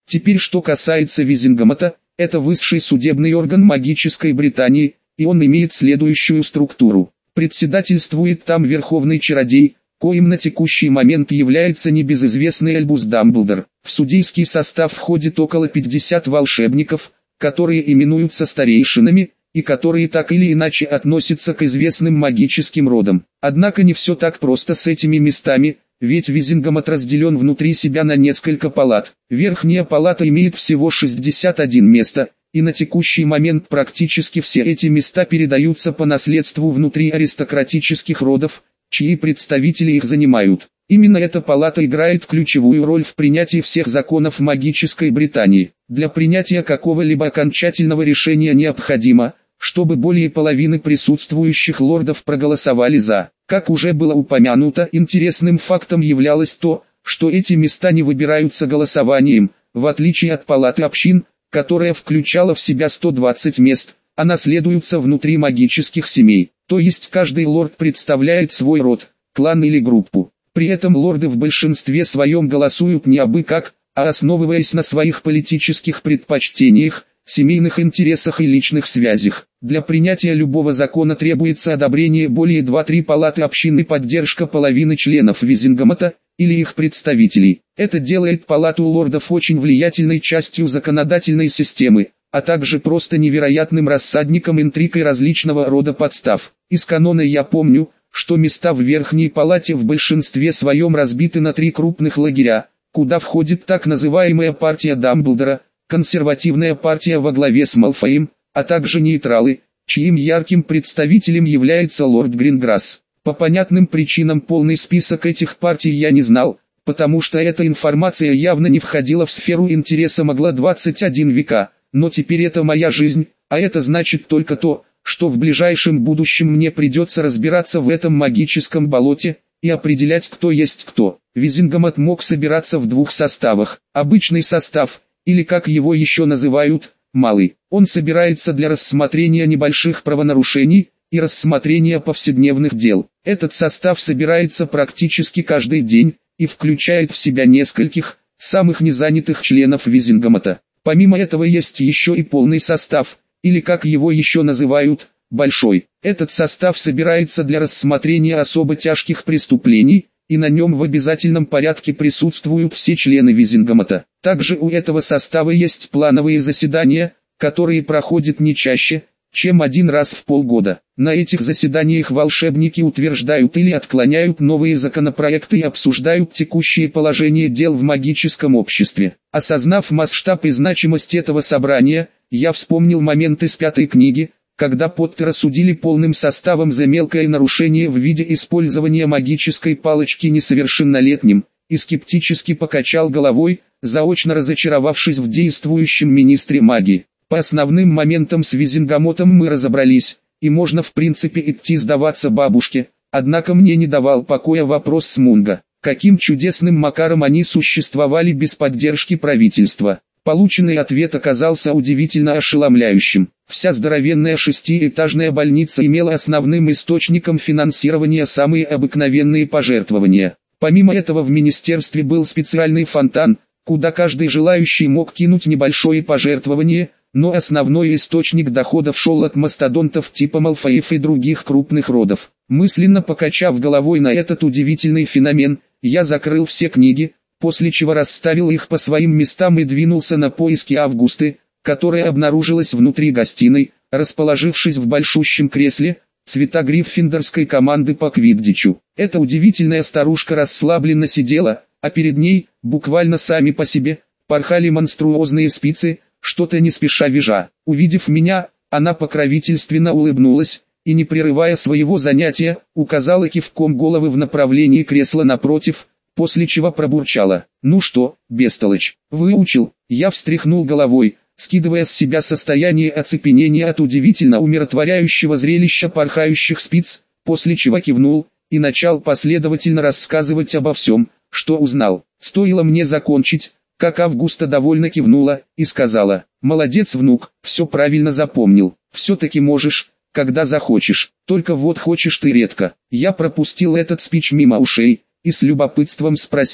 Теперь что касается Визингомота, это высший судебный орган магической Британии, и он имеет следующую структуру. Председательствует там Верховный Чародей, коим на текущий момент является небезызвестный Альбус Дамблдор. В судейский состав входит около 50 волшебников, которые именуются старейшинами, и которые так или иначе относятся к известным магическим родам. Однако не все так просто с этими местами, ведь Визингомот разделен внутри себя на несколько палат. Верхняя палата имеет всего 61 место, и на текущий момент практически все эти места передаются по наследству внутри аристократических родов, чьи представители их занимают. Именно эта палата играет ключевую роль в принятии всех законов магической Британии. Для принятия какого-либо окончательного решения необходимо, чтобы более половины присутствующих лордов проголосовали «за». Как уже было упомянуто, интересным фактом являлось то, что эти места не выбираются голосованием, в отличие от палаты общин, которая включала в себя 120 мест, а наследуются внутри магических семей. То есть каждый лорд представляет свой род, клан или группу. При этом лорды в большинстве своем голосуют не абы как, а основываясь на своих политических предпочтениях, семейных интересах и личных связях. Для принятия любого закона требуется одобрение более 2-3 палаты общины и поддержка половины членов Визингомота, или их представителей. Это делает палату лордов очень влиятельной частью законодательной системы, а также просто невероятным рассадником интриг и различного рода подстав. Из канона я помню, что места в Верхней Палате в большинстве своем разбиты на 3 крупных лагеря, куда входит так называемая партия Дамблдора, консервативная партия во главе с Малфоем, а также нейтралы, чьим ярким представителем является лорд Гринграсс. По понятным причинам полный список этих партий я не знал, потому что эта информация явно не входила в сферу интереса Магла 21 века, но теперь это моя жизнь, а это значит только то, что в ближайшем будущем мне придется разбираться в этом магическом болоте, и определять, кто есть кто. Визингомот мог собираться в 2 составах. Обычный состав, или как его еще называют, малый. Он собирается для рассмотрения небольших правонарушений и рассмотрения повседневных дел. Этот состав собирается практически каждый день, и включает в себя нескольких, самых незанятых членов Визингомота. Помимо этого есть еще и полный состав, или как его еще называют, большой. Этот состав собирается для рассмотрения особо тяжких преступлений, и на нем в обязательном порядке присутствуют все члены Визингомота. Также у этого состава есть плановые заседания, которые проходят не чаще, чем 1 раз в полгода. На этих заседаниях волшебники утверждают или отклоняют новые законопроекты и обсуждают текущее положение дел в магическом обществе. Осознав масштаб и значимость этого собрания, я вспомнил момент из 5-й книги, когда Поттера судили полным составом за мелкое нарушение в виде использования магической палочки несовершеннолетним, и скептически покачал головой, заочно разочаровавшись в действующем министре магии. По основным моментам с Визингомотом мы разобрались, и можно в принципе идти сдаваться бабушке, однако мне не давал покоя вопрос с Мунго. Каким чудесным макаром они существовали без поддержки правительства? Полученный ответ оказался удивительно ошеломляющим. Вся здоровенная 6-этажная больница имела основным источником финансирования самые обыкновенные пожертвования. Помимо этого в министерстве был специальный фонтан, куда каждый желающий мог кинуть небольшое пожертвование, но основной источник доходов шел от мастодонтов типа Малфоев и других крупных родов. Мысленно покачав головой на этот удивительный феномен, я закрыл все книги, после чего расставил их по своим местам и двинулся на поиски Августы, которая обнаружилась внутри гостиной, расположившись в большущем кресле, цвета гриффиндорской команды по квиддичу. Эта удивительная старушка расслабленно сидела, а перед ней, буквально сами по себе, порхали монструозные спицы, что-то не спеша визжа. Увидев меня, она покровительственно улыбнулась, и не прерывая своего занятия, указала кивком головы в направлении кресла напротив, после чего пробурчала: «Ну что, бестолочь, выучил?» Я встряхнул головой, скидывая с себя состояние оцепенения от удивительно умиротворяющего зрелища порхающих спиц, после чего кивнул, и начал последовательно рассказывать обо всем, что узнал. Стоило мне закончить, как Августа довольно кивнула, и сказала: «Молодец, внук, все правильно запомнил, все-таки можешь, когда захочешь, только вот хочешь ты редко». Я пропустил этот спич мимо ушей, и с любопытством спросил: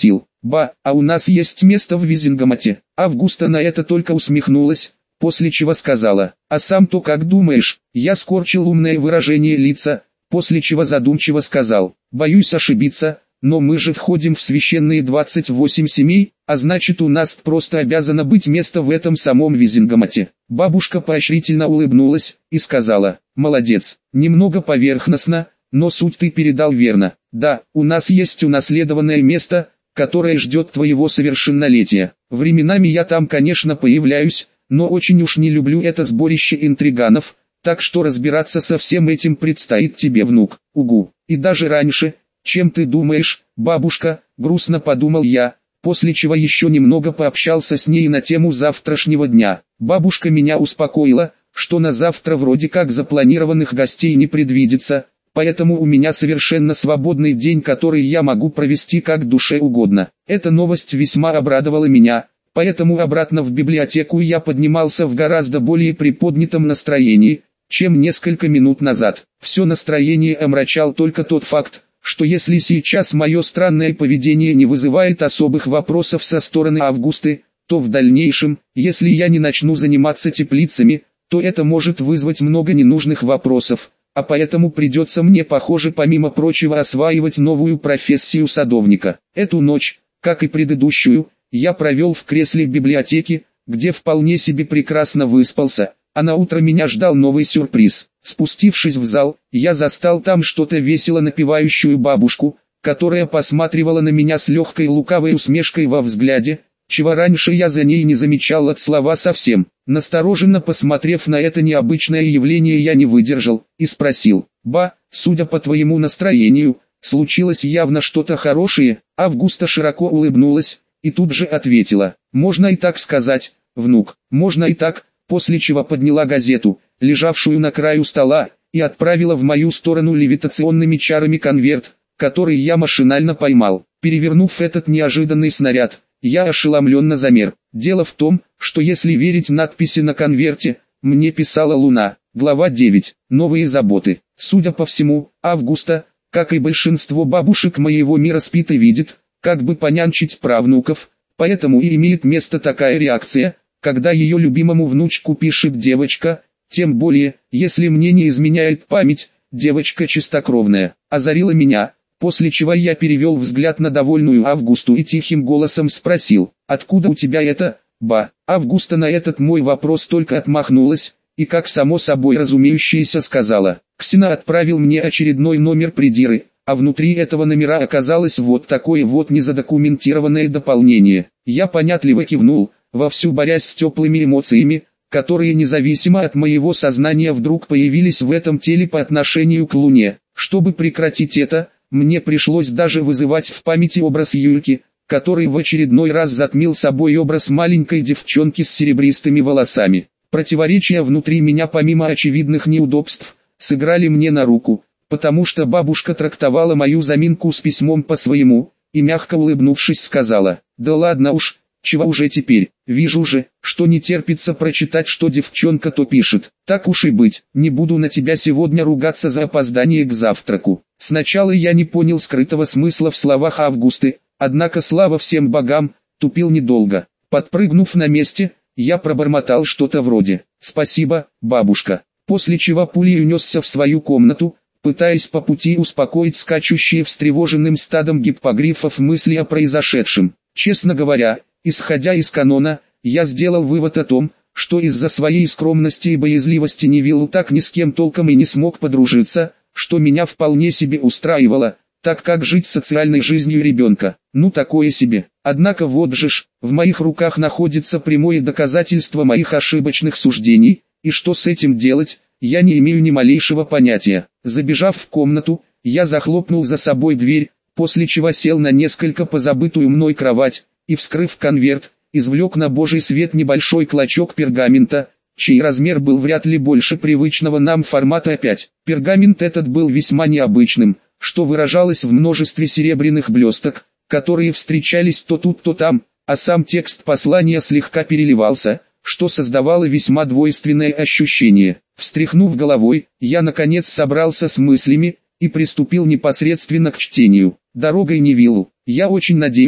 «Ба, а у нас есть место в Визингамате». Августа на это только усмехнулась, после чего сказала: «А сам-то как думаешь?» Я скорчил умное выражение лица, после чего задумчиво сказал: «Боюсь ошибиться, но мы же входим в священные 28 семей, а значит у нас просто обязано быть место в этом самом Визингамате». Бабушка поощрительно улыбнулась и сказала: «Молодец, немного поверхностно, но суть ты передал верно. Да, у нас есть унаследованное место, которое ждет твоего совершеннолетия. Временами я там, конечно, появляюсь, но очень уж не люблю это сборище интриганов, так что разбираться со всем этим предстоит тебе, внук. Угу. И даже раньше, чем ты думаешь, бабушка», грустно подумал я, после чего еще немного пообщался с ней на тему завтрашнего дня. Бабушка меня успокоила, что на завтра вроде как запланированных гостей не предвидится, поэтому у меня совершенно свободный день, который я могу провести как душе угодно. Эта новость весьма обрадовала меня, поэтому обратно в библиотеку я поднимался в гораздо более приподнятом настроении, чем несколько минут назад. Все настроение омрачал только тот факт, что если сейчас мое странное поведение не вызывает особых вопросов со стороны Августы, то в дальнейшем, если я не начну заниматься теплицами, то это может вызвать много ненужных вопросов, а поэтому придется мне, похоже, помимо прочего осваивать новую профессию садовника. Эту ночь, как и предыдущую, я провел в кресле библиотеки, где вполне себе прекрасно выспался, а на утро меня ждал новый сюрприз. Спустившись в зал, я застал там что-то весело напевающую бабушку, которая посматривала на меня с легкой лукавой усмешкой во взгляде, чего раньше я за ней не замечал от слова совсем. Настороженно посмотрев на это необычное явление, я не выдержал и спросил: «Ба, судя по твоему настроению, случилось явно что-то хорошее?» Августа широко улыбнулась и тут же ответила: «Можно и так сказать, внук, можно и так», после чего подняла газету, лежавшую на краю стола, и отправила в мою сторону левитационными чарами конверт, который я машинально поймал. Перевернув этот неожиданный снаряд, я ошеломленно замер. Дело в том, что если верить надписи на конверте, мне писала Луна. Глава 9. Новые заботы. Судя по всему, Августа, как и большинство бабушек моего мира, спит и видит, как бы понянчить правнуков, поэтому и имеет место такая реакция, когда ее любимому внучку пишет девочка, тем более, если мне не изменяет память, девочка чистокровная. Озарила меня, после чего я перевел взгляд на довольную Августу и тихим голосом спросил: «Откуда у тебя это, ба?» Августа на этот мой вопрос только отмахнулась, и как само собой разумеющееся сказала: «Ксена отправил мне очередной номер придиры, а внутри этого номера оказалось вот такое вот незадокументированное дополнение». Я понятливо кивнул, вовсю борясь с теплыми эмоциями, которые независимо от моего сознания вдруг появились в этом теле по отношению к Луне. Чтобы прекратить это, мне пришлось даже вызывать в памяти образ Юльки, который в очередной раз затмил собой образ маленькой девчонки с серебристыми волосами. Противоречия внутри меня, помимо очевидных неудобств, сыграли мне на руку, потому что бабушка трактовала мою заминку с письмом по-своему, и мягко улыбнувшись сказала: «Да ладно уж, чего уже теперь, вижу же, что не терпится прочитать, что девчонка-то пишет. Так уж и быть, не буду на тебя сегодня ругаться за опоздание к завтраку». Сначала я не понял скрытого смысла в словах Августы, однако слава всем богам, тупил недолго. Подпрыгнув на месте, я пробормотал что-то вроде «Спасибо, бабушка», после чего пулей унесся в свою комнату, пытаясь по пути успокоить скачущие встревоженным стадом гиппогрифов мысли о произошедшем. Честно говоря, исходя из канона, я сделал вывод о том, что из-за своей скромности и боязливости не вел так ни с кем толком и не смог подружиться, что меня вполне себе устраивало, так как жить социальной жизнью ребенка, ну такое себе. Однако вот же ж, в моих руках находится прямое доказательство моих ошибочных суждений, и что с этим делать, я не имею ни малейшего понятия. Забежав в комнату, я захлопнул за собой дверь, после чего сел на несколько позабытую мной кровать, и, вскрыв конверт, извлек на божий свет небольшой клочок пергамента, чей размер был вряд ли больше привычного нам формата А5. Пергамент этот был весьма необычным, что выражалось в множестве серебряных блесток, которые встречались то тут, то там, а сам текст послания слегка переливался, что создавало весьма двойственное ощущение. Встряхнув головой, я наконец собрался с мыслями и приступил непосредственно к чтению. «Дорогой Невиллу, я очень надеюсь,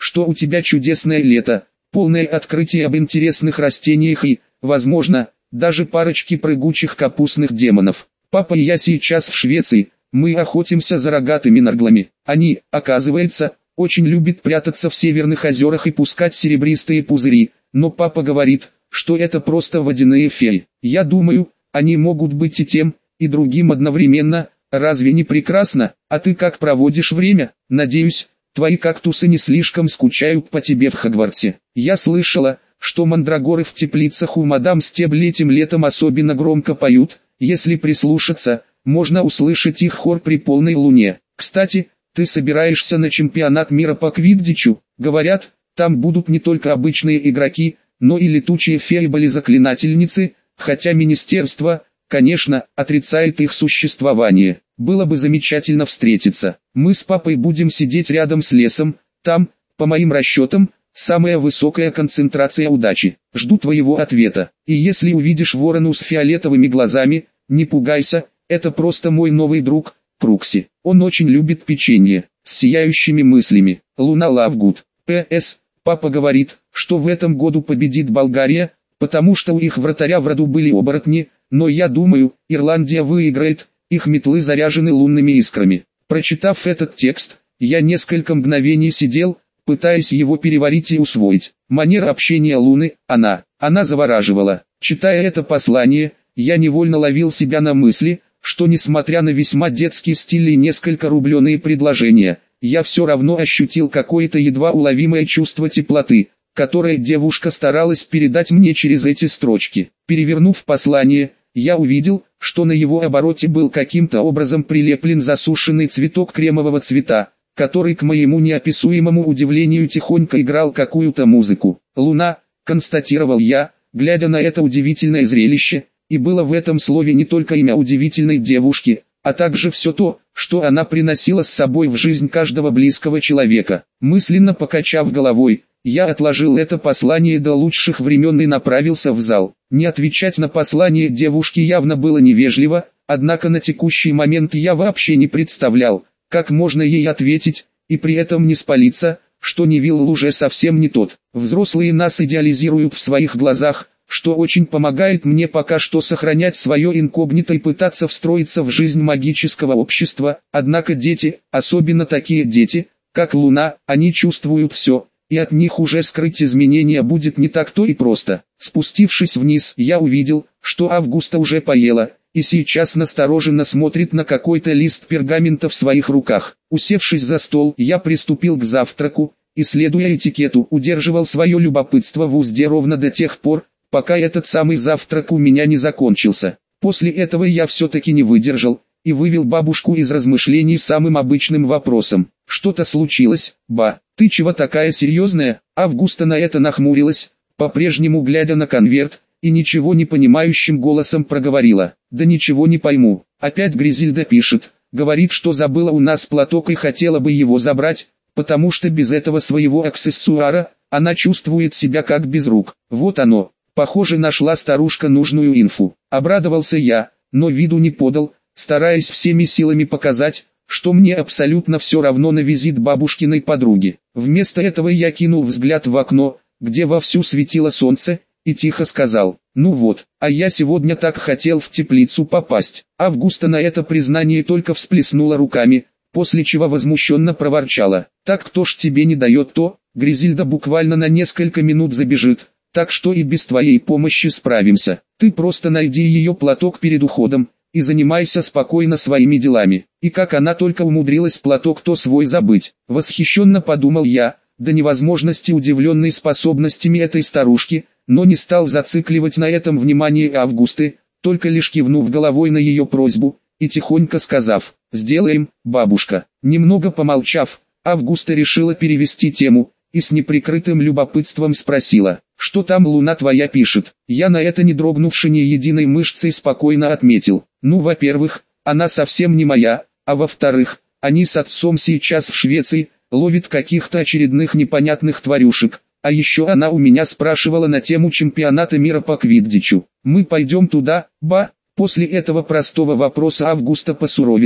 что у тебя чудесное лето, полное открытий об интересных растениях и, возможно, даже парочки прыгучих капустных демонов. Папа и я сейчас в Швеции, мы охотимся за рогатыми нарглами. Они, оказывается, очень любят прятаться в северных озерах и пускать серебристые пузыри, но папа говорит, что это просто водяные феи. Я думаю, они могут быть и тем, и другим одновременно. Разве не прекрасно? А ты как проводишь время? Надеюсь, твои кактусы не слишком скучают по тебе в Хогвартсе. Я слышала, что мандрагоры в теплицах у мадам Стебль этим летом особенно громко поют. Если прислушаться, можно услышать их хор при полной луне. Кстати, ты собираешься на чемпионат мира по квиддичу? Говорят, там будут не только обычные игроки, но и летучие феи-заклинательницы, хотя министерство, конечно, отрицает их существование. Было бы замечательно встретиться. Мы с папой будем сидеть рядом с лесом, там, по моим расчетам, самая высокая концентрация удачи. Жду твоего ответа. И если увидишь ворону с фиолетовыми глазами, не пугайся, это просто мой новый друг, Прукси. Он очень любит печенье, с сияющими мыслями. Луна Лавгуд. П.С. Папа говорит, что в этом году победит Болгария, потому что у их вратаря в роду были оборотни, но я думаю, Ирландия выиграет, их метлы заряжены лунными искрами. Прочитав этот текст, я несколько мгновений сидел, пытаясь его переварить и усвоить. Манера общения Луны, она завораживала. Читая это послание, я невольно ловил себя на мысли, что несмотря на весьма детский стиль и несколько рубленые предложения, я все равно ощутил какое-то едва уловимое чувство теплоты, которое девушка старалась передать мне через эти строчки. Перевернув послание, я увидел, что на его обороте был каким-то образом прилеплен засушенный цветок кремового цвета, который к моему неописуемому удивлению тихонько играл какую-то музыку. «Луна», констатировал я, глядя на это удивительное зрелище, и было в этом слове не только имя удивительной девушки, а также все то, что она приносила с собой в жизнь каждого близкого человека. Мысленно покачав головой, я отложил это послание до лучших времен и направился в зал. Не отвечать на послание девушки явно было невежливо, однако на текущий момент я вообще не представлял, как можно ей ответить, и при этом не спалиться, что Невилл уже совсем не тот. Взрослые нас идеализируют в своих глазах, что очень помогает мне пока что сохранять свое инкогнито и пытаться встроиться в жизнь магического общества, однако дети, особенно такие дети, как Луна, они чувствуют все, и от них уже скрыть изменения будет не так-то и просто. Спустившись вниз, я увидел, что Августа уже поела, и сейчас настороженно смотрит на какой-то лист пергамента в своих руках. Усевшись за стол, я приступил к завтраку, и, следуя этикету, удерживал свое любопытство в узде ровно до тех пор, пока этот самый завтрак у меня не закончился. После этого я все-таки не выдержал, и вывел бабушку из размышлений самым обычным вопросом. «Что-то случилось, ба? Ты чего такая серьезная?» Августа на это нахмурилась, по-прежнему глядя на конверт, и ничего не понимающим голосом проговорила. «Да ничего не пойму. Опять Гризильда пишет, говорит, что забыла у нас платок и хотела бы его забрать, потому что без этого своего аксессуара, она чувствует себя как без рук. Вот оно. Похоже, нашла старушка нужную инфу». Обрадовался я, но виду не подал, стараясь всеми силами показать, что мне абсолютно все равно на визит бабушкиной подруги. Вместо этого я кинул взгляд в окно, где вовсю светило солнце, и тихо сказал: «Ну вот, а я сегодня так хотел в теплицу попасть». Августа на это признание только всплеснула руками, после чего возмущенно проворчала: «Так кто ж тебе не дает то? Гризильда буквально на несколько минут забежит, так что и без твоей помощи справимся. Ты просто найди ее платок перед уходом, и занимайся спокойно своими делами». И как она только умудрилась платок-то свой забыть. Восхищенно подумал я, до невозможности удивленный способностями этой старушки, но не стал зацикливать на этом внимание Августы, только лишь кивнув головой на ее просьбу, и тихонько сказав: «Сделаем, бабушка». Немного помолчав, Августа решила перевести тему, и с неприкрытым любопытством спросила: «Что там Луна твоя пишет?» Я на это, не дрогнувши ни единой мышцей, спокойно отметил: «Ну, во-первых, она совсем не моя, а во-вторых, они с отцом сейчас в Швеции, ловят каких-то очередных непонятных тварюшек, а еще она у меня спрашивала на тему чемпионата мира по квиддичу. Мы пойдем туда, ба?» После этого простого вопроса Августа посуровила,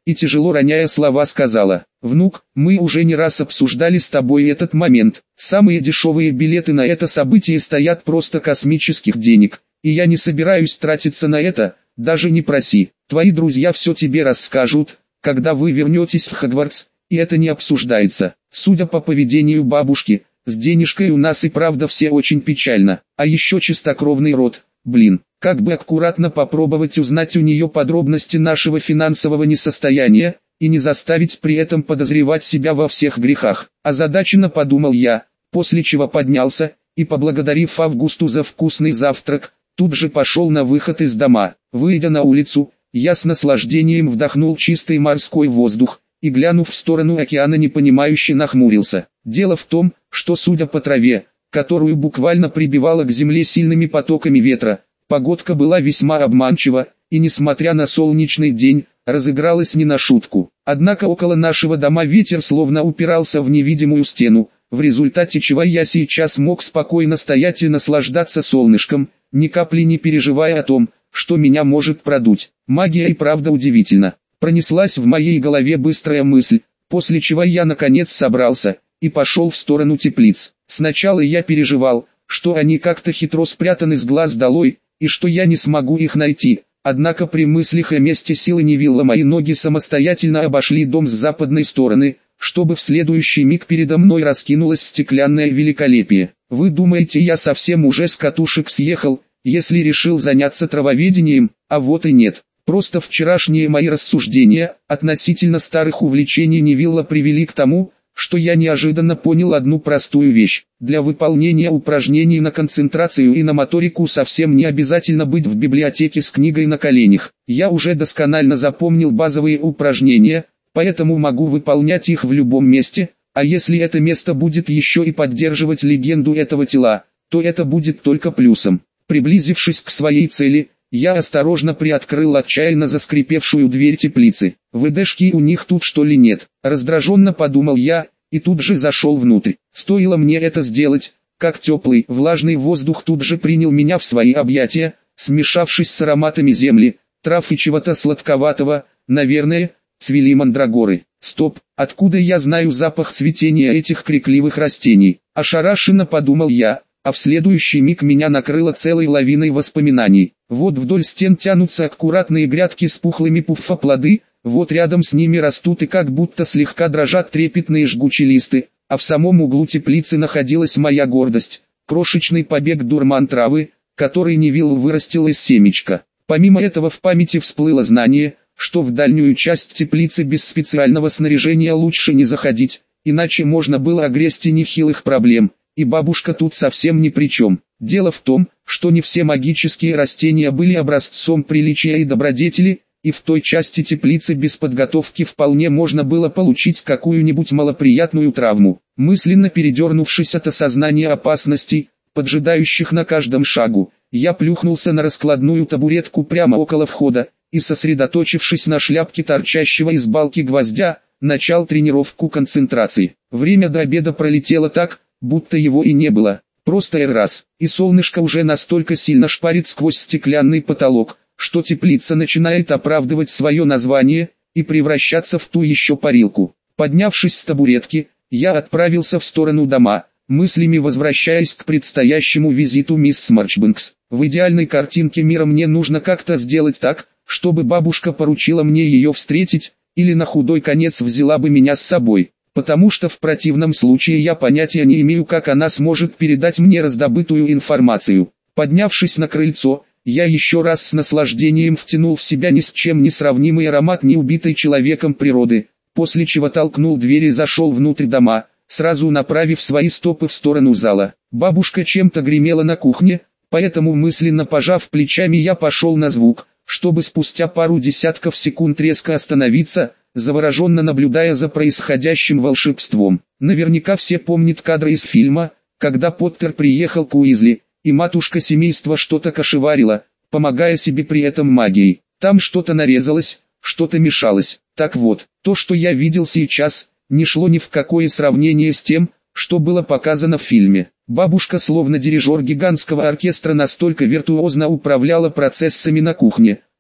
и тяжело роняя слова сказала: «Внук, мы уже не раз обсуждали с тобой этот момент. Самые дешевые билеты на это событие стоят просто космических денег, и я не собираюсь тратиться на это, даже не проси. Твои друзья все тебе расскажут, когда вы вернетесь в Хогвартс, и это не обсуждается. Судя по поведению бабушки, с денежкой у нас и правда все очень печально, а еще чистокровный род, блин». Как бы аккуратно попробовать узнать у нее подробности нашего финансового несостояния, и не заставить при этом подозревать себя во всех грехах. Озадаченно подумал я, после чего поднялся, и поблагодарив Августу за вкусный завтрак, тут же пошел на выход из дома. Выйдя на улицу, я с наслаждением вдохнул чистый морской воздух, и глянув в сторону океана непонимающе нахмурился. Дело в том, что судя по траве, которую буквально прибивало к земле сильными потоками ветра, погодка была весьма обманчива, и несмотря на солнечный день, разыгралась не на шутку. Однако около нашего дома ветер словно упирался в невидимую стену, в результате чего я сейчас мог спокойно стоять и наслаждаться солнышком, ни капли не переживая о том, что меня может продуть. Магия и правда удивительна. Пронеслась в моей голове быстрая мысль, после чего я наконец собрался, и пошел в сторону теплиц. Сначала я переживал, что они как-то хитро спрятаны с глаз долой, и что я не смогу их найти, однако при мыслях о месте силы Невилла мои ноги самостоятельно обошли дом с западной стороны, чтобы в следующий миг передо мной раскинулось стеклянное великолепие. Вы думаете, я совсем уже с катушек съехал, если решил заняться травоведением? А вот и нет. Просто вчерашние мои рассуждения относительно старых увлечений Невилла привели к тому, что я неожиданно понял одну простую вещь. Для выполнения упражнений на концентрацию и на моторику совсем не обязательно быть в библиотеке с книгой на коленях. Я уже досконально запомнил базовые упражнения, поэтому могу выполнять их в любом месте, а если это место будет еще и поддерживать легенду этого тела, то это будет только плюсом. Приблизившись к своей цели, я осторожно приоткрыл отчаянно заскрипевшую дверь теплицы. ВДшки у них тут что ли нет? Раздраженно подумал я, и тут же зашел внутрь. Стоило мне это сделать, как теплый, влажный воздух тут же принял меня в свои объятия, смешавшись с ароматами земли, трав и чего-то сладковатого, наверное, цвели мандрагоры. Стоп, откуда я знаю запах цветения этих крикливых растений? Ошарашенно подумал я, а в следующий миг меня накрыло целой лавиной воспоминаний. Вот вдоль стен тянутся аккуратные грядки с пухлыми пуффоплоды, вот рядом с ними растут и как будто слегка дрожат трепетные жгучие листы, а в самом углу теплицы находилась моя гордость, крошечный побег дурман травы, который Невилл вырастил из семечка. Помимо этого в памяти всплыло знание, что в дальнюю часть теплицы без специального снаряжения лучше не заходить, иначе можно было огрести нехилых проблем. И бабушка тут совсем ни при чем. Дело в том, что не все магические растения были образцом приличия и добродетели, и в той части теплицы без подготовки вполне можно было получить какую-нибудь малоприятную травму. Мысленно передернувшись от осознания опасностей, поджидающих на каждом шагу, я плюхнулся на раскладную табуретку прямо около входа, и сосредоточившись на шляпке торчащего из балки гвоздя, начал тренировку концентрации. Время до обеда пролетело так, будто его и не было, просто раз, и солнышко уже настолько сильно шпарит сквозь стеклянный потолок, что теплица начинает оправдывать свое название и превращаться в ту еще парилку. Поднявшись с табуретки, я отправился в сторону дома, мыслями возвращаясь к предстоящему визиту мисс Марчбанкс. В идеальной картинке мира мне нужно как-то сделать так, чтобы бабушка поручила мне ее встретить, или на худой конец взяла бы меня с собой. Потому что в противном случае я понятия не имею, как она сможет передать мне раздобытую информацию. Поднявшись на крыльцо, я еще раз с наслаждением втянул в себя ни с чем не сравнимый аромат неубитой человеком природы, после чего толкнул дверь и зашел внутрь дома, сразу направив свои стопы в сторону зала. Бабушка чем-то гремела на кухне, поэтому мысленно пожав плечами я пошел на звук, чтобы спустя пару десятков секунд резко остановиться, завороженно наблюдая за происходящим волшебством. Наверняка все помнят кадры из фильма, когда Поттер приехал к Уизли, и матушка семейства что-то кошеварила, помогая себе при этом магией. Там что-то нарезалось, что-то мешалось. Так вот, то, что я видел сейчас, не шло ни в какое сравнение с тем, что было показано в фильме. Бабушка, словно дирижер гигантского оркестра, настолько виртуозно управляла процессами на кухне,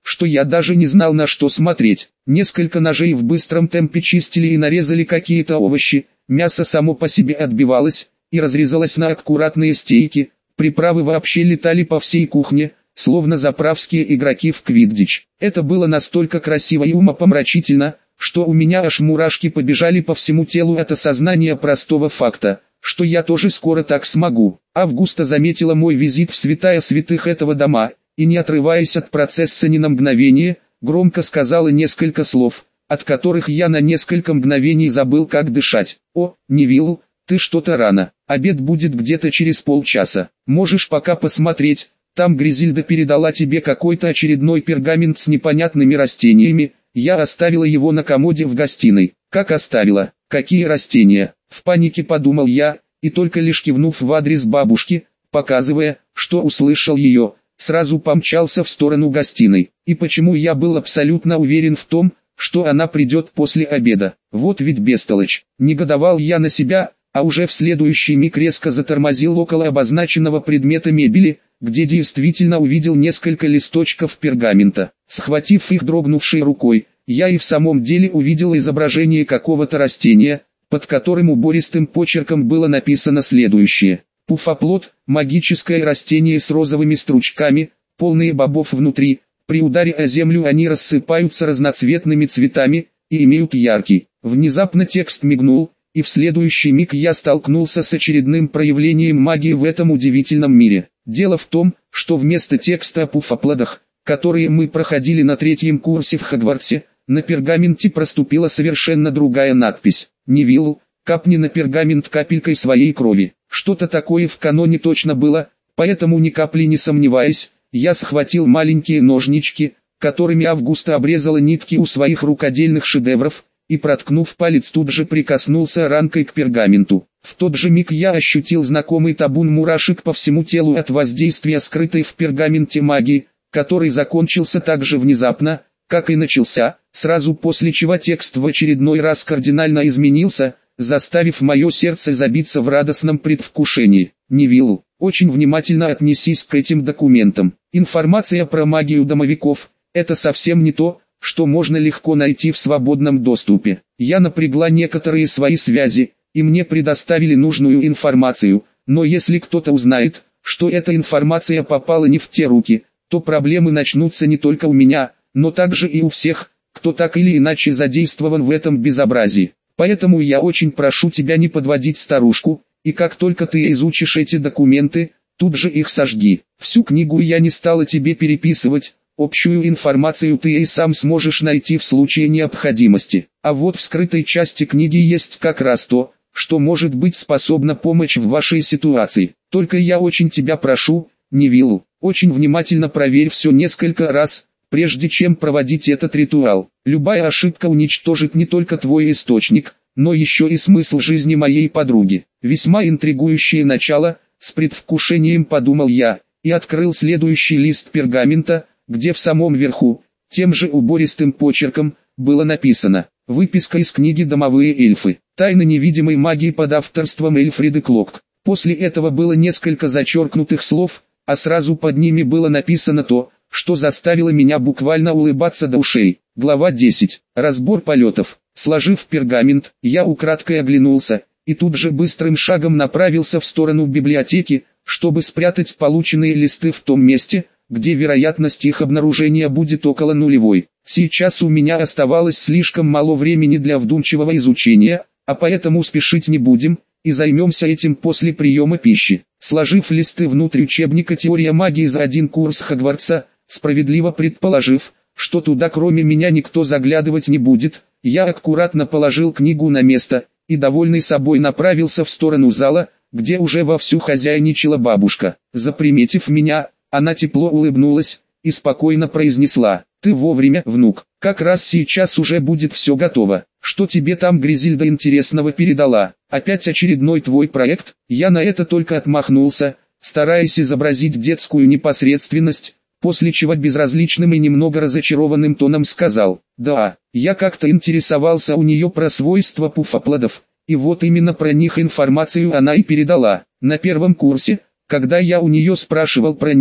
что я даже не знал, на что смотреть. Несколько ножей в быстром темпе чистили и нарезали какие-то овощи, мясо само по себе отбивалось и разрезалось на аккуратные стейки, приправы вообще летали по всей кухне, словно заправские игроки в квиддич. Это было настолько красиво и умопомрачительно, что у меня аж мурашки побежали по всему телу от осознания простого факта, что я тоже скоро так смогу. Августа заметила мой визит в святая святых этого дома, и не отрываясь от процесса ни на мгновение, громко сказала несколько слов, от которых я на несколько мгновений забыл, как дышать. «О, Невилл, ты что-то рано, обед будет где-то через полчаса, можешь пока посмотреть, там Гризильда передала тебе какой-то очередной пергамент с непонятными растениями, я оставила его на комоде в гостиной». «Как оставила? Какие растения?» В панике подумал я, и только лишь кивнув в адрес бабушки, показывая, что услышал ее, сразу помчался в сторону гостиной. И почему я был абсолютно уверен в том, что она придет после обеда? Вот ведь бестолочь. Негодовал я на себя, а уже в следующий миг резко затормозил около обозначенного предмета мебели, где действительно увидел несколько листочков пергамента. Схватив их дрогнувшей рукой, я и в самом деле увидел изображение какого-то растения, под которым убористым почерком было написано следующее. Пуфоплод – магическое растение с розовыми стручками, полные бобов внутри, при ударе о землю они рассыпаются разноцветными цветами и имеют яркий. Внезапно текст мигнул, и в следующий миг я столкнулся с очередным проявлением магии в этом удивительном мире. Дело в том, что вместо текста о пуфоплодах, которые мы проходили на 3-м курсе в Хогвартсе, на пергаменте проступила совершенно другая надпись. «Невилл, капни на пергамент капелькой своей крови». Что-то такое в каноне точно было, поэтому ни капли не сомневаясь, я схватил маленькие ножнички, которыми Августа обрезала нитки у своих рукодельных шедевров, и проткнув палец тут же прикоснулся ранкой к пергаменту. В тот же миг я ощутил знакомый табун мурашек по всему телу от воздействия скрытой в пергаменте магии, который закончился так же внезапно, как и начался, сразу после чего текст в очередной раз кардинально изменился, заставив мое сердце забиться в радостном предвкушении. Невилл, очень внимательно отнесись к этим документам. Информация про магию домовиков – это совсем не то, что можно легко найти в свободном доступе. Я напрягла некоторые свои связи, и мне предоставили нужную информацию, но если кто-то узнает, что эта информация попала не в те руки, то проблемы начнутся не только у меня, но также и у всех, кто так или иначе задействован в этом безобразии. Поэтому я очень прошу тебя не подводить старушку, и как только ты изучишь эти документы, тут же их сожги. Всю книгу я не стала тебе переписывать, общую информацию ты и сам сможешь найти в случае необходимости. А вот в скрытой части книги есть как раз то, что может быть способно помочь в вашей ситуации. Только я очень тебя прошу, Невилл, очень внимательно проверь все несколько раз, прежде чем проводить этот ритуал. Любая ошибка уничтожит не только твой источник, но еще и смысл жизни моей подруги. Весьма интригующее начало, с предвкушением подумал я, и открыл следующий лист пергамента, где в самом верху, тем же убористым почерком, было написано «Выписка из книги «Домовые эльфы. Тайны невидимой магии» под авторством Эльфриды Клок». После этого было несколько зачеркнутых слов, а сразу под ними было написано то, что заставило меня буквально улыбаться до ушей. Глава 10. Разбор полетов. Сложив пергамент, я украдкой оглянулся, и тут же быстрым шагом направился в сторону библиотеки, чтобы спрятать полученные листы в том месте, где вероятность их обнаружения будет около нулевой. Сейчас у меня оставалось слишком мало времени для вдумчивого изучения, а поэтому спешить не будем, и займемся этим после приема пищи. Сложив листы внутрь учебника «Теория магии» за 1 курс Хогвартса, справедливо предположив, что туда кроме меня никто заглядывать не будет, я аккуратно положил книгу на место, и довольный собой направился в сторону зала, где уже вовсю хозяйничала бабушка. Заприметив меня, она тепло улыбнулась и спокойно произнесла: «Ты вовремя, внук, как раз сейчас уже будет все готово. Что тебе там Гризильда интересного передала? Опять очередной твой проект?» Я на это только отмахнулся, стараясь изобразить детскую непосредственность, после чего безразличным и немного разочарованным тоном сказал: «Да, я как-то интересовался у нее про свойства пуфоплодов, и вот именно про них информацию она и передала. На 1-м курсе, когда я у нее спрашивал про них,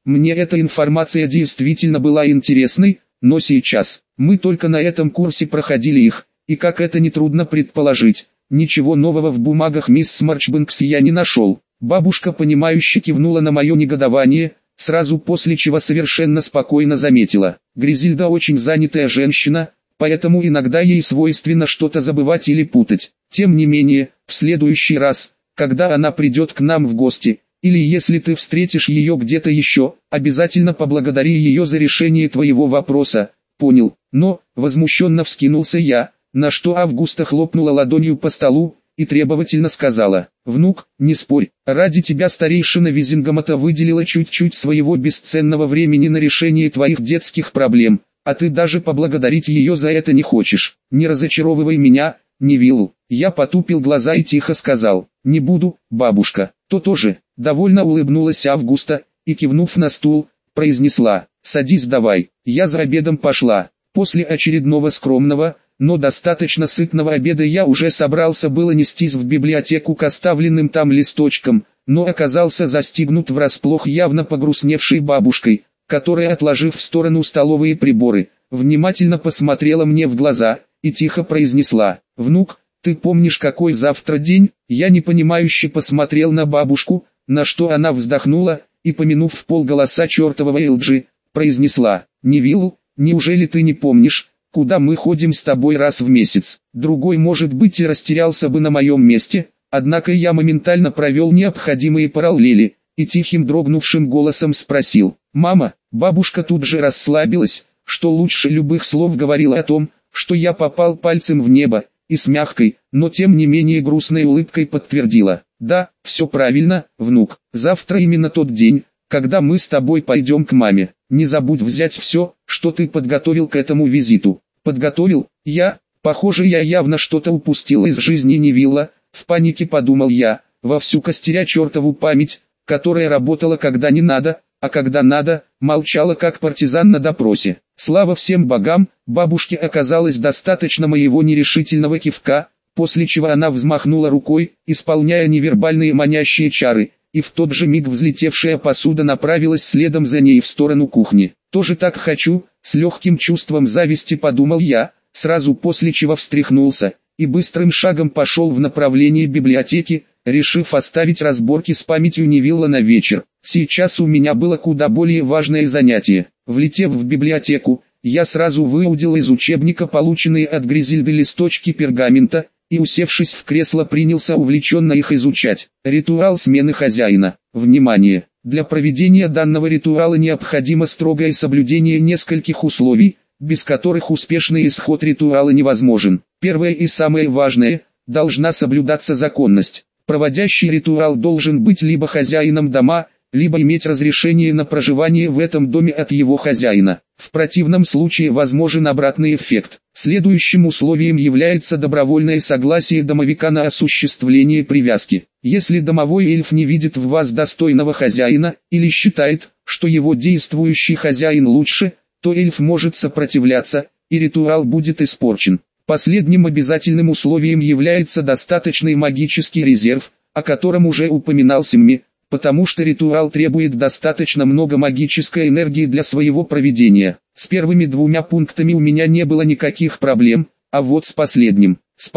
Мне эта информация действительно была интересной, но сейчас, мы только на этом курсе проходили их, и как это нетрудно предположить, ничего нового в бумагах мисс Марчбэнкс я не нашел. Бабушка понимающе кивнула на мое негодование, сразу после чего совершенно спокойно заметила: Гризильда очень занятая женщина, поэтому иногда ей свойственно что-то забывать или путать. Тем не менее, в следующий раз, когда она придет к нам в гости, или если ты встретишь ее где-то еще, обязательно поблагодари ее за решение твоего вопроса. Понял, но, возмущенно вскинулся я, на что Августа хлопнула ладонью по столу и требовательно сказала: внук, не спорь, ради тебя старейшина Визингамата выделила чуть-чуть своего бесценного времени на решение твоих детских проблем, а ты даже поблагодарить ее за это не хочешь. Не разочаровывай меня, Невилл. Я потупил глаза и тихо сказал: не буду, бабушка. То тоже. Довольно улыбнулась Августа и, кивнув на стул, произнесла: садись давай. Я за обедом пошла. После очередного скромного, но достаточно сытного обеда я уже собрался было нестись в библиотеку к оставленным там листочкам, но оказался застигнут врасплох явно погрустневшей бабушкой, которая, отложив в сторону столовые приборы, внимательно посмотрела мне в глаза и тихо произнесла: внук, ты помнишь, какой завтра день? Я непонимающе посмотрел на бабушку, на что она вздохнула и, помянув вполголоса чертового Элджи, произнесла: Невилл, неужели ты не помнишь, куда мы ходим с тобой раз в месяц? Другой, может быть, и растерялся бы на моем месте, однако я моментально провел необходимые параллели и тихим дрогнувшим голосом спросил: мама? Бабушка тут же расслабилась, что лучше любых слов говорила о том, что я попал пальцем в небо, и с мягкой, но тем не менее грустной улыбкой подтвердила: да, все правильно, внук, завтра именно тот день, когда мы с тобой пойдем к маме. Не забудь взять все, что ты подготовил к этому визиту. Подготовил? Похоже, я явно что-то упустил из жизни Невилла, в панике подумал я, вовсю костеря чертову память, которая работала когда не надо, а когда надо, молчала как партизан на допросе. Слава всем богам, бабушке оказалось достаточно моего нерешительного кивка, после чего она взмахнула рукой, исполняя невербальные манящие чары, и в тот же миг взлетевшая посуда направилась следом за ней в сторону кухни. Тоже так хочу, с легким чувством зависти подумал я, сразу после чего встряхнулся, и быстрым шагом пошел в направлении библиотеки, решив оставить разборки с памятью Невилла на вечер. Сейчас у меня было куда более важное занятие. Влетев в библиотеку, я сразу выудил из учебника полученные от Гризильды листочки пергамента, и, усевшись в кресло, принялся увлеченно их изучать. Ритуал смены хозяина. Внимание! Для проведения данного ритуала необходимо строгое соблюдение нескольких условий, без которых успешный исход ритуала невозможен. Первое и самое важное – должна соблюдаться законность. Проводящий ритуал должен быть либо хозяином дома, либо иметь разрешение на проживание в этом доме от его хозяина. В противном случае возможен обратный эффект. Следующим условием является добровольное согласие домовика на осуществление привязки. Если домовой эльф не видит в вас достойного хозяина, или считает, что его действующий хозяин лучше, то эльф может сопротивляться, и ритуал будет испорчен. Последним обязательным условием является достаточный магический резерв, о котором уже упоминал Симми, потому что ритуал требует достаточно много магической энергии для своего проведения. С первыми двумя пунктами у меня не было никаких проблем, а вот с последним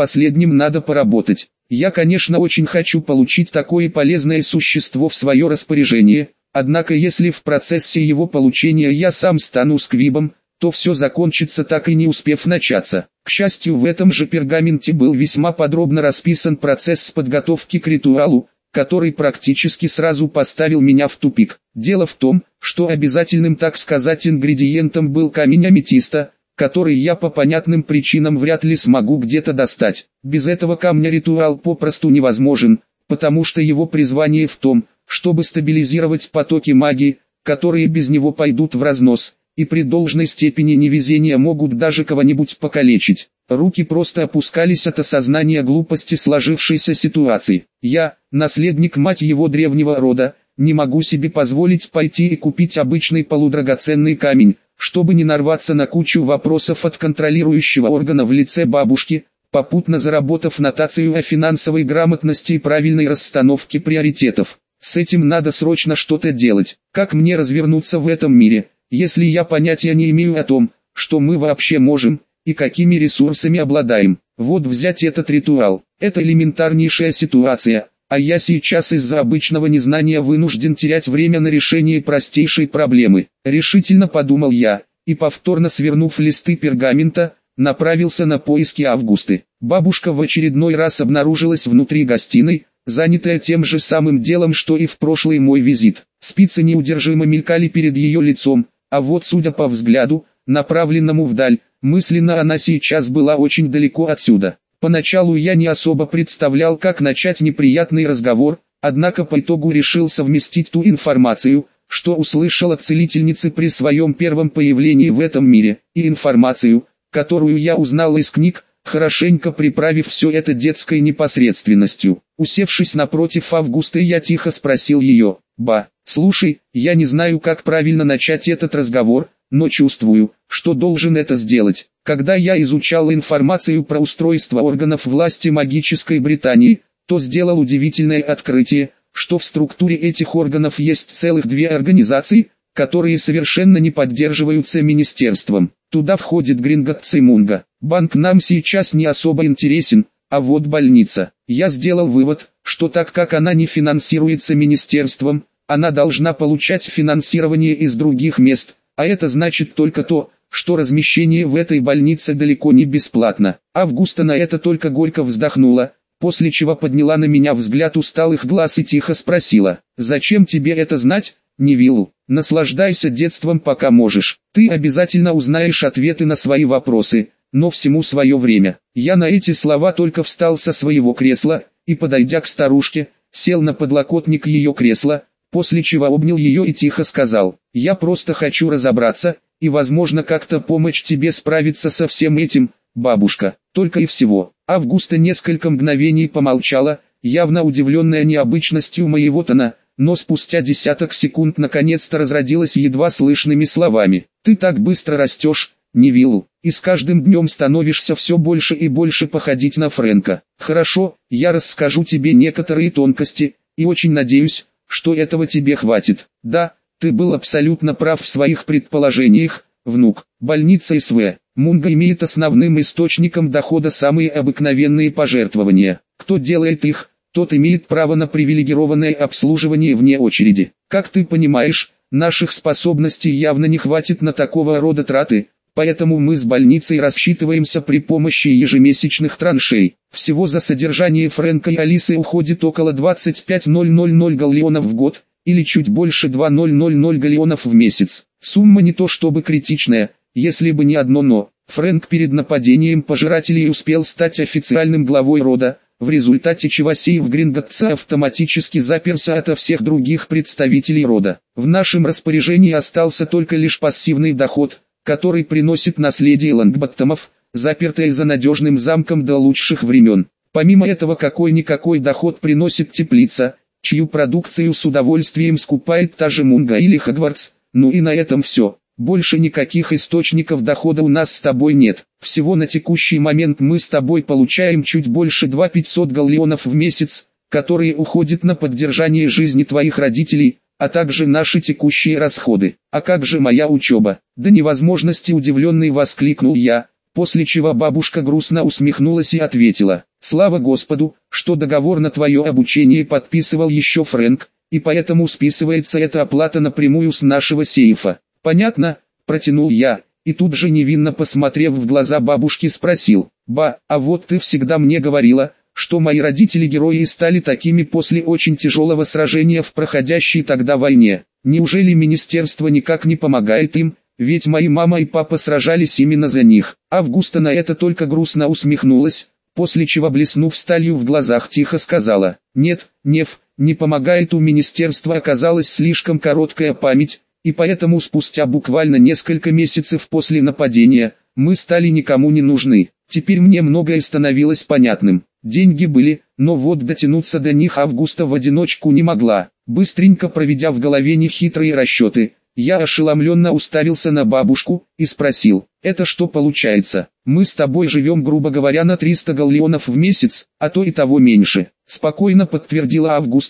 надо поработать. Я, конечно, очень хочу получить такое полезное существо в свое распоряжение, однако если в процессе его получения я сам стану сквибом, то все закончится так и не успев начаться. К счастью, в этом же пергаменте был весьма подробно расписан процесс подготовки к ритуалу, который практически сразу поставил меня в тупик. Дело в том, что обязательным, так сказать, ингредиентом был камень аметиста, который я по понятным причинам вряд ли смогу где-то достать. Без этого камня ритуал попросту невозможен, потому что его призвание в том, чтобы стабилизировать потоки магии, которые без него пойдут в разнос, и при должной степени невезения могут даже кого-нибудь покалечить. Руки просто опускались от осознания глупости сложившейся ситуации. Я, наследник мать его древнего рода, не могу себе позволить пойти и купить обычный полудрагоценный камень, чтобы не нарваться на кучу вопросов от контролирующего органа в лице бабушки, попутно заработав нотацию о финансовой грамотности и правильной расстановке приоритетов. С этим надо срочно что-то делать. Как мне развернуться в этом мире, если я понятия не имею о том, что мы вообще можем, и какими ресурсами обладаем? Вот взять этот ритуал. Это элементарнейшая ситуация, а я сейчас из-за обычного незнания вынужден терять время на решение простейшей проблемы. Решительно подумал я, и повторно свернув листы пергамента, направился на поиски Августы. Бабушка в очередной раз обнаружилась внутри гостиной, занятая тем же самым делом, что и в прошлый мой визит. Спицы неудержимо мелькали перед ее лицом, а вот судя по взгляду, направленному вдаль, мысленно она сейчас была очень далеко отсюда. Поначалу я не особо представлял, как начать неприятный разговор, однако по итогу решил совместить ту информацию, что услышал от целительницы при своем первом появлении в этом мире, и информацию, которую я узнал из книг, хорошенько приправив все это детской непосредственностью. Усевшись напротив Августы, я тихо спросил ее: «Ба, слушай, я не знаю, как правильно начать этот разговор, но чувствую, что должен это сделать. Когда я изучал информацию про устройство органов власти магической Британии, то сделал удивительное открытие, что в структуре этих органов есть целых две организации, которые совершенно не поддерживаются министерством. Туда входит Гринготts и Мунго. Банк нам сейчас не особо интересен, а вот больница. Я сделал вывод, что так как она не финансируется министерством, она должна получать финансирование из других мест, а это значит только то, что размещение в этой больнице далеко не бесплатно. Августа на это только горько вздохнула, после чего подняла на меня взгляд усталых глаз и тихо спросила: «Зачем тебе это знать, Невилл? Наслаждайся детством пока можешь. Ты обязательно узнаешь ответы на свои вопросы, но всему свое время». Я на эти слова только встал со своего кресла, и подойдя к старушке, сел на подлокотник ее кресла, после чего обнял ее и тихо сказал: «Я просто хочу разобраться, и возможно как-то помочь тебе справиться со всем этим, бабушка, только и всего». Августа несколько мгновений помолчала, явно удивленная необычностью моего тона, но спустя десяток секунд наконец-то разродилась едва слышными словами: «Ты так быстро растешь, Невилл, и с каждым днем становишься все больше и больше походить на Фрэнка. Хорошо, я расскажу тебе некоторые тонкости, и очень надеюсь, что этого тебе хватит. Да, ты был абсолютно прав в своих предположениях, внук. Больница СВ Мунго имеет основным источником дохода самые обыкновенные пожертвования. Кто делает их, тот имеет право на привилегированное обслуживание вне очереди. Как ты понимаешь, наших способностей явно не хватит на такого рода траты, поэтому мы с больницей рассчитываемся при помощи ежемесячных траншей. Всего за содержание Фрэнка и Алисы уходит около 25 000 галлеонов в год, или чуть больше 2000 галлеонов в месяц. Сумма не то чтобы критичная, если бы не одно «но». Фрэнк перед нападением пожирателей успел стать официальным главой рода, в результате чего сейф Гринготтса автоматически заперся ото всех других представителей рода. В нашем распоряжении остался только лишь пассивный доход, который приносит наследие Лонгботтомов, запертое за надежным замком до лучших времен. Помимо этого какой-никакой доход приносит теплица, чью продукцию с удовольствием скупает та же Мунго или Хогвартс. Ну и на этом все. Больше никаких источников дохода у нас с тобой нет. Всего на текущий момент мы с тобой получаем чуть больше 2500 галлеонов в месяц, которые уходят на поддержание жизни твоих родителей, а также наши текущие расходы. А как же моя учеба? До невозможности удивленный воскликнул я, после чего бабушка грустно усмехнулась и ответила: «Слава Господу, что договор на твое обучение подписывал еще Фрэнк, и поэтому списывается эта оплата напрямую с нашего сейфа». «Понятно», — протянул я, и тут же невинно посмотрев в глаза бабушки спросил: «Ба, а вот ты всегда мне говорила, что мои родители-герои стали такими после очень тяжелого сражения в проходящей тогда войне. Неужели министерство никак не помогает им, ведь мои мама и папа сражались именно за них?» Августа на это только грустно усмехнулась, после чего, блеснув сталью в глазах, тихо сказала: «Нет, Нев, не помогает, у министерства оказалась слишком короткая память, и поэтому спустя буквально несколько месяцев после нападения, мы стали никому не нужны. Теперь мне многое становилось понятным. Деньги были, но вот дотянуться до них Августа в одиночку не могла». Быстренько проведя в голове нехитрые расчеты, я ошеломленно уставился на бабушку и спросил: «Это что получается? Мы с тобой живем, грубо говоря, на 300 галлеонов в месяц, а то и того меньше». Спокойно подтвердила Августа,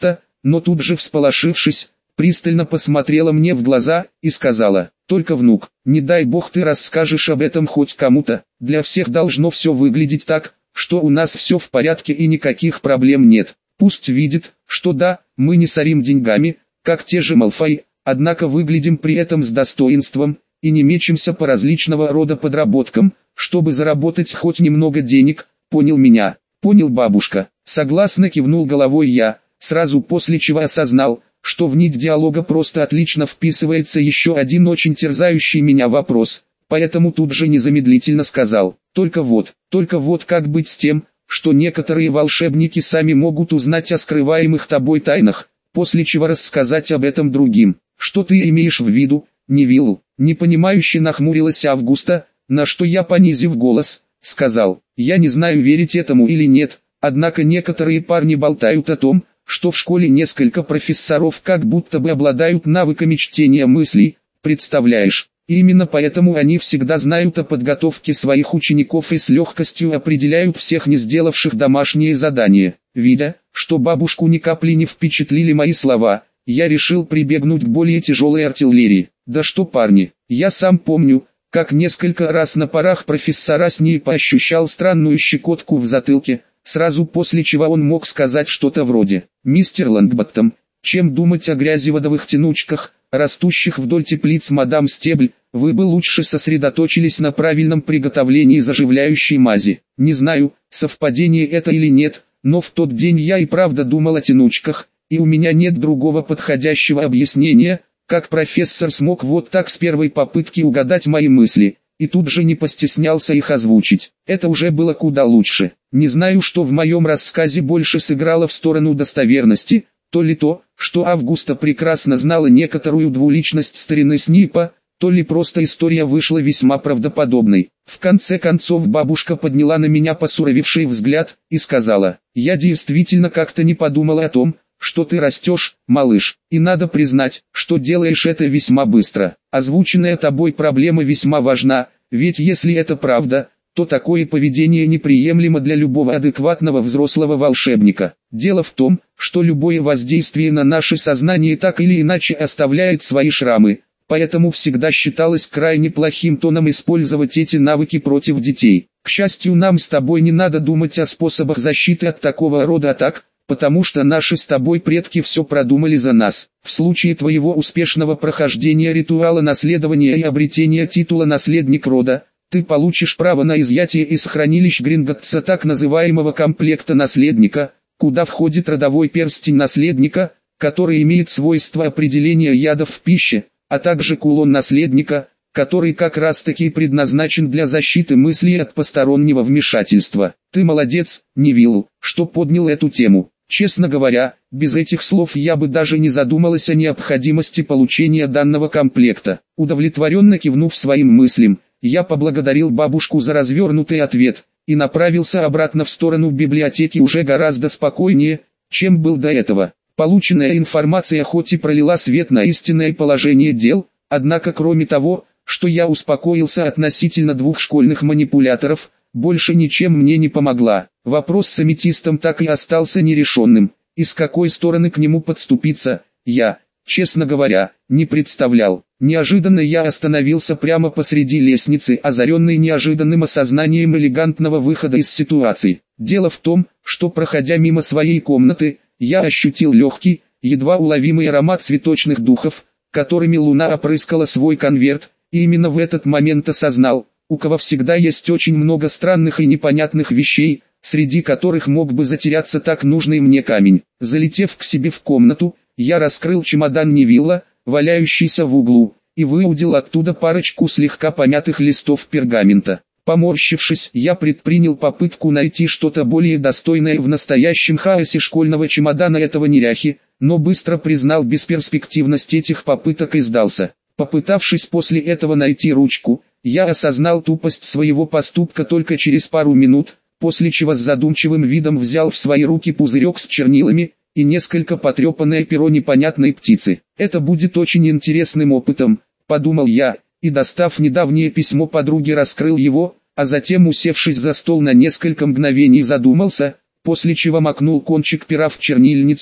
но тут же всполошившись, пристально посмотрела мне в глаза и сказала: «Только, внук, не дай бог ты расскажешь об этом хоть кому-то, для всех должно все выглядеть так, что у нас все в порядке и никаких проблем нет. Пусть видит, что да, мы не сорим деньгами, как те же Малфой, однако выглядим при этом с достоинством, и не мечемся по различного рода подработкам, чтобы заработать хоть немного денег, понял меня?» «Понял, бабушка», согласно кивнул головой я, сразу после чего осознал, что в нить диалога просто отлично вписывается еще один очень терзающий меня вопрос, поэтому тут же незамедлительно сказал: только вот как быть с тем, что некоторые волшебники сами могут узнать о скрываемых тобой тайнах, после чего рассказать об этом другим. Что ты имеешь в виду, Невилл?» Непонимающе нахмурилась Августа, на что я, понизив голос, сказал: «Я не знаю, верить этому или нет, однако некоторые парни болтают о том, что в школе несколько профессоров как будто бы обладают навыками чтения мыслей, представляешь? И именно поэтому они всегда знают о подготовке своих учеников и с легкостью определяют всех не сделавших домашние задания». Видя, что бабушку ни капли не впечатлили мои слова, я решил прибегнуть к более тяжелой артиллерии. «Да что, парни, я сам помню, как несколько раз на парах профессора Снейпа ощущал странную щекотку в затылке, сразу после чего он мог сказать что-то вроде: «Мистер Лонгботтом, чем думать о грязеводовых тянучках, растущих вдоль теплиц мадам Стебль, вы бы лучше сосредоточились на правильном приготовлении заживляющей мази». Не знаю, совпадение это или нет, но в тот день я и правда думал о тянучках, и у меня нет другого подходящего объяснения, как профессор смог вот так с первой попытки угадать мои мысли, и тут же не постеснялся их озвучить. Это уже было куда лучше. Не знаю, что в моем рассказе больше сыграло в сторону достоверности, то ли то, что Августа прекрасно знала некоторую двуличность старины Снейпа, то ли просто история вышла весьма правдоподобной. В конце концов бабушка подняла на меня посуровевший взгляд и сказала: «Я действительно как-то не подумала о том, что ты растешь, малыш, и надо признать, что делаешь это весьма быстро. Озвученная тобой проблема весьма важна, ведь если это правда, то такое поведение неприемлемо для любого адекватного взрослого волшебника. Дело в том, что любое воздействие на наше сознание так или иначе оставляет свои шрамы, поэтому всегда считалось крайне плохим тоном использовать эти навыки против детей. К счастью, нам с тобой не надо думать о способах защиты от такого рода атак, потому что наши с тобой предки все продумали за нас. В случае твоего успешного прохождения ритуала наследования и обретения титула наследник рода, ты получишь право на изъятие из хранилищ Гринготтса так называемого комплекта наследника, куда входит родовой перстень наследника, который имеет свойство определения ядов в пище, а также кулон наследника, который как раз таки предназначен для защиты мыслей от постороннего вмешательства. Ты молодец, Невилл, что поднял эту тему. Честно говоря, без этих слов я бы даже не задумалась о необходимости получения данного комплекта». Удовлетворенно кивнув своим мыслям, я поблагодарил бабушку за развернутый ответ и направился обратно в сторону библиотеки уже гораздо спокойнее, чем был до этого. Полученная информация хоть и пролила свет на истинное положение дел, однако кроме того, что я успокоился относительно двух школьных манипуляторов, больше ничем мне не помогла. Вопрос с аметистом так и остался нерешенным, и с какой стороны к нему подступиться, я, честно говоря, не представлял. Неожиданно я остановился прямо посреди лестницы, озаренный неожиданным осознанием элегантного выхода из ситуации. Дело в том, что проходя мимо своей комнаты, я ощутил легкий, едва уловимый аромат цветочных духов, которыми луна опрыскала свой конверт, и именно в этот момент осознал, у кого всегда есть очень много странных и непонятных вещей, среди которых мог бы затеряться так нужный мне камень. Залетев к себе в комнату, я раскрыл чемодан Невилла, валяющийся в углу, и выудил оттуда парочку слегка помятых листов пергамента. Поморщившись, я предпринял попытку найти что-то более достойное в настоящем хаосе школьного чемодана этого неряхи, но быстро признал бесперспективность этих попыток и сдался. Попытавшись после этого найти ручку, я осознал тупость своего поступка только через пару минут, после чего с задумчивым видом взял в свои руки пузырек с чернилами и несколько потрепанное перо непонятной птицы. «Это будет очень интересным опытом», — подумал я, и достав недавнее письмо подруги раскрыл его, а затем усевшись за стол на несколько мгновений задумался, после чего макнул кончик пера в чернильницу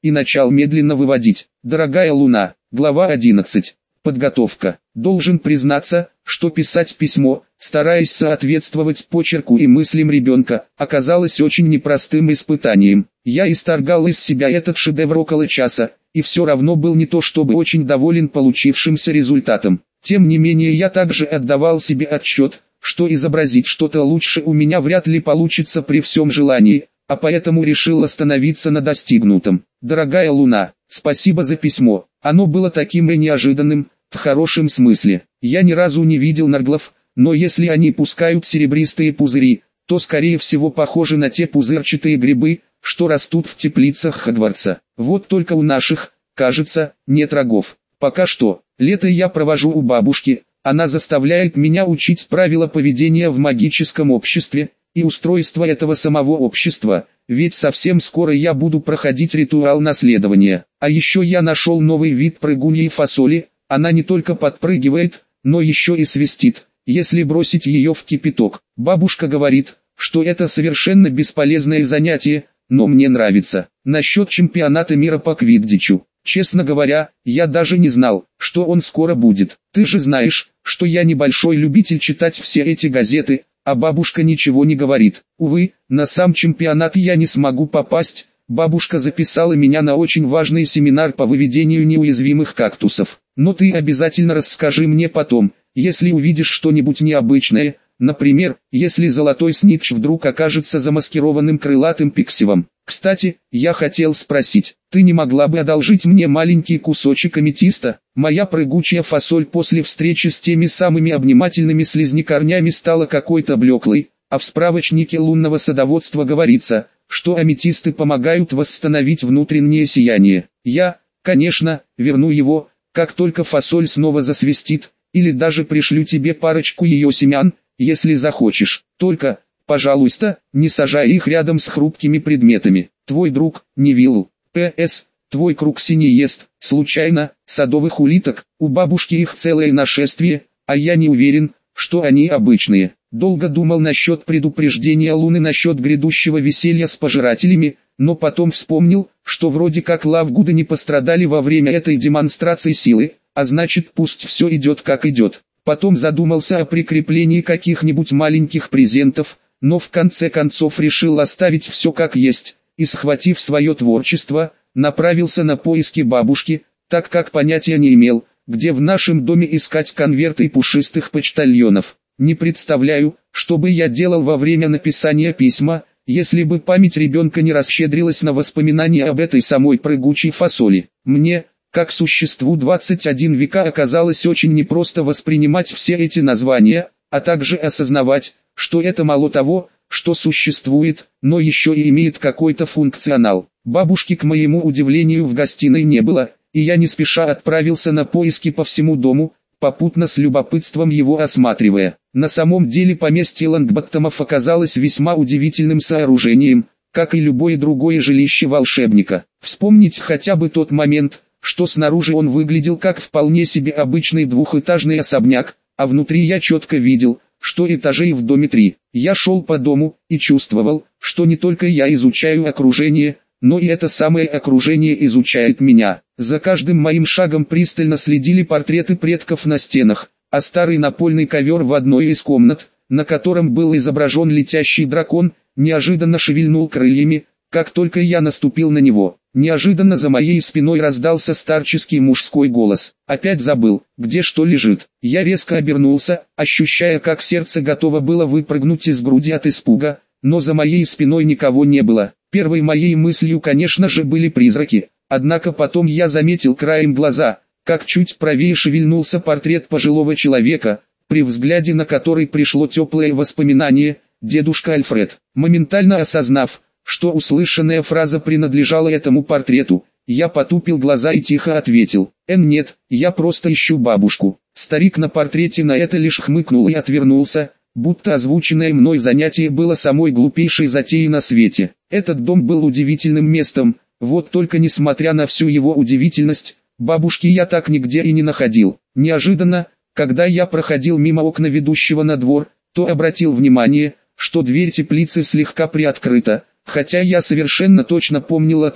и начал медленно выводить. Дорогая Луна, глава 11. Подготовка. Должен признаться, что писать письмо, стараясь соответствовать почерку и мыслям ребенка, оказалось очень непростым испытанием. Я исторгал из себя этот шедевр около часа, и все равно был не то чтобы очень доволен получившимся результатом. Тем не менее я также отдавал себе отчет, что изобразить что-то лучше у меня вряд ли получится при всем желании, а поэтому решил остановиться на достигнутом. Дорогая Луна, спасибо за письмо, оно было таким и неожиданным, в хорошем смысле. Я ни разу не видел нарглов, но если они пускают серебристые пузыри, то скорее всего похожи на те пузырчатые грибы, что растут в теплицах Хогвартса. Вот только у наших, кажется, нет рогов. Пока что, лето я провожу у бабушки, она заставляет меня учить правила поведения в магическом обществе, и устройство этого самого общества, ведь совсем скоро я буду проходить ритуал наследования. А еще я нашел новый вид прыгуньей фасоли, она не только подпрыгивает, но еще и свистит, если бросить ее в кипяток. Бабушка говорит, что это совершенно бесполезное занятие, но мне нравится. Насчет чемпионата мира по квиддичу. Честно говоря, я даже не знал, что он скоро будет. Ты же знаешь, что я небольшой любитель читать все эти газеты, а бабушка ничего не говорит. Увы, на сам чемпионат я не смогу попасть. Бабушка записала меня на очень важный семинар по выведению неуязвимых кактусов. Но ты обязательно расскажи мне потом, если увидишь что-нибудь необычное. Например, если золотой снитч вдруг окажется замаскированным крылатым пиксивом. Кстати, я хотел спросить, ты не могла бы одолжить мне маленький кусочек аметиста? Моя прыгучая фасоль после встречи с теми самыми обнимательными слизнякорнями стала какой-то блеклой, а в справочнике лунного садоводства говорится, что аметисты помогают восстановить внутреннее сияние. Я, конечно, верну его, как только фасоль снова засвистит, или даже пришлю тебе парочку ее семян, если захочешь. Только, пожалуйста, не сажай их рядом с хрупкими предметами. Твой друг, Невилл. П.С. Твой Крукси не ест, случайно, садовых улиток, у бабушки их целое нашествие, а я не уверен, что они обычные. Долго думал насчет предупреждения Луны насчет грядущего веселья с пожирателями, но потом вспомнил, что вроде как Лавгуды не пострадали во время этой демонстрации силы, а значит пусть все идет как идет. Потом задумался о прикреплении каких-нибудь маленьких презентов, но в конце концов решил оставить все как есть, и схватив свое творчество, направился на поиски бабушки, так как понятия не имел, где в нашем доме искать конверты пушистых почтальонов. Не представляю, что бы я делал во время написания письма, если бы память ребенка не расщедрилась на воспоминания об этой самой прыгучей фасоли. Мне, как существу 21 века, оказалось очень непросто воспринимать все эти названия, а также осознавать, что это мало того, что существует, но еще и имеет какой-то функционал. Бабушки, к моему удивлению, в гостиной не было, и я не спеша отправился на поиски по всему дому, попутно с любопытством его осматривая. На самом деле поместье Лонгботтомов оказалось весьма удивительным сооружением, как и любое другое жилище волшебника. Вспомнить хотя бы тот момент, что снаружи он выглядел как вполне себе обычный двухэтажный особняк, а внутри я четко видел, что этажей в доме 3. Я шел по дому и чувствовал, что не только я изучаю окружение, но и это самое окружение изучает меня. За каждым моим шагом пристально следили портреты предков на стенах, а старый напольный ковер в одной из комнат, на котором был изображен летящий дракон, неожиданно шевельнул крыльями, как только я наступил на него. Неожиданно за моей спиной раздался старческий мужской голос. Опять забыл, где что лежит. Я резко обернулся, ощущая, как сердце готово было выпрыгнуть из груди от испуга, но за моей спиной никого не было. Первой моей мыслью, конечно же, были призраки, однако потом я заметил краем глаза, как чуть правее шевельнулся портрет пожилого человека, при взгляде на который пришло теплое воспоминание, дедушка Альфред. Моментально осознав, что услышанная фраза принадлежала этому портрету, я потупил глаза и тихо ответил: нет, я просто ищу бабушку». Старик на портрете на это лишь хмыкнул и отвернулся, будто озвученное мной занятие было самой глупейшей затеей на свете. Этот дом был удивительным местом, вот только несмотря на всю его удивительность, бабушки я так нигде и не находил. Неожиданно, когда я проходил мимо окна ведущего на двор, то обратил внимание, что дверь теплицы слегка приоткрыта, хотя я совершенно точно помнил о том,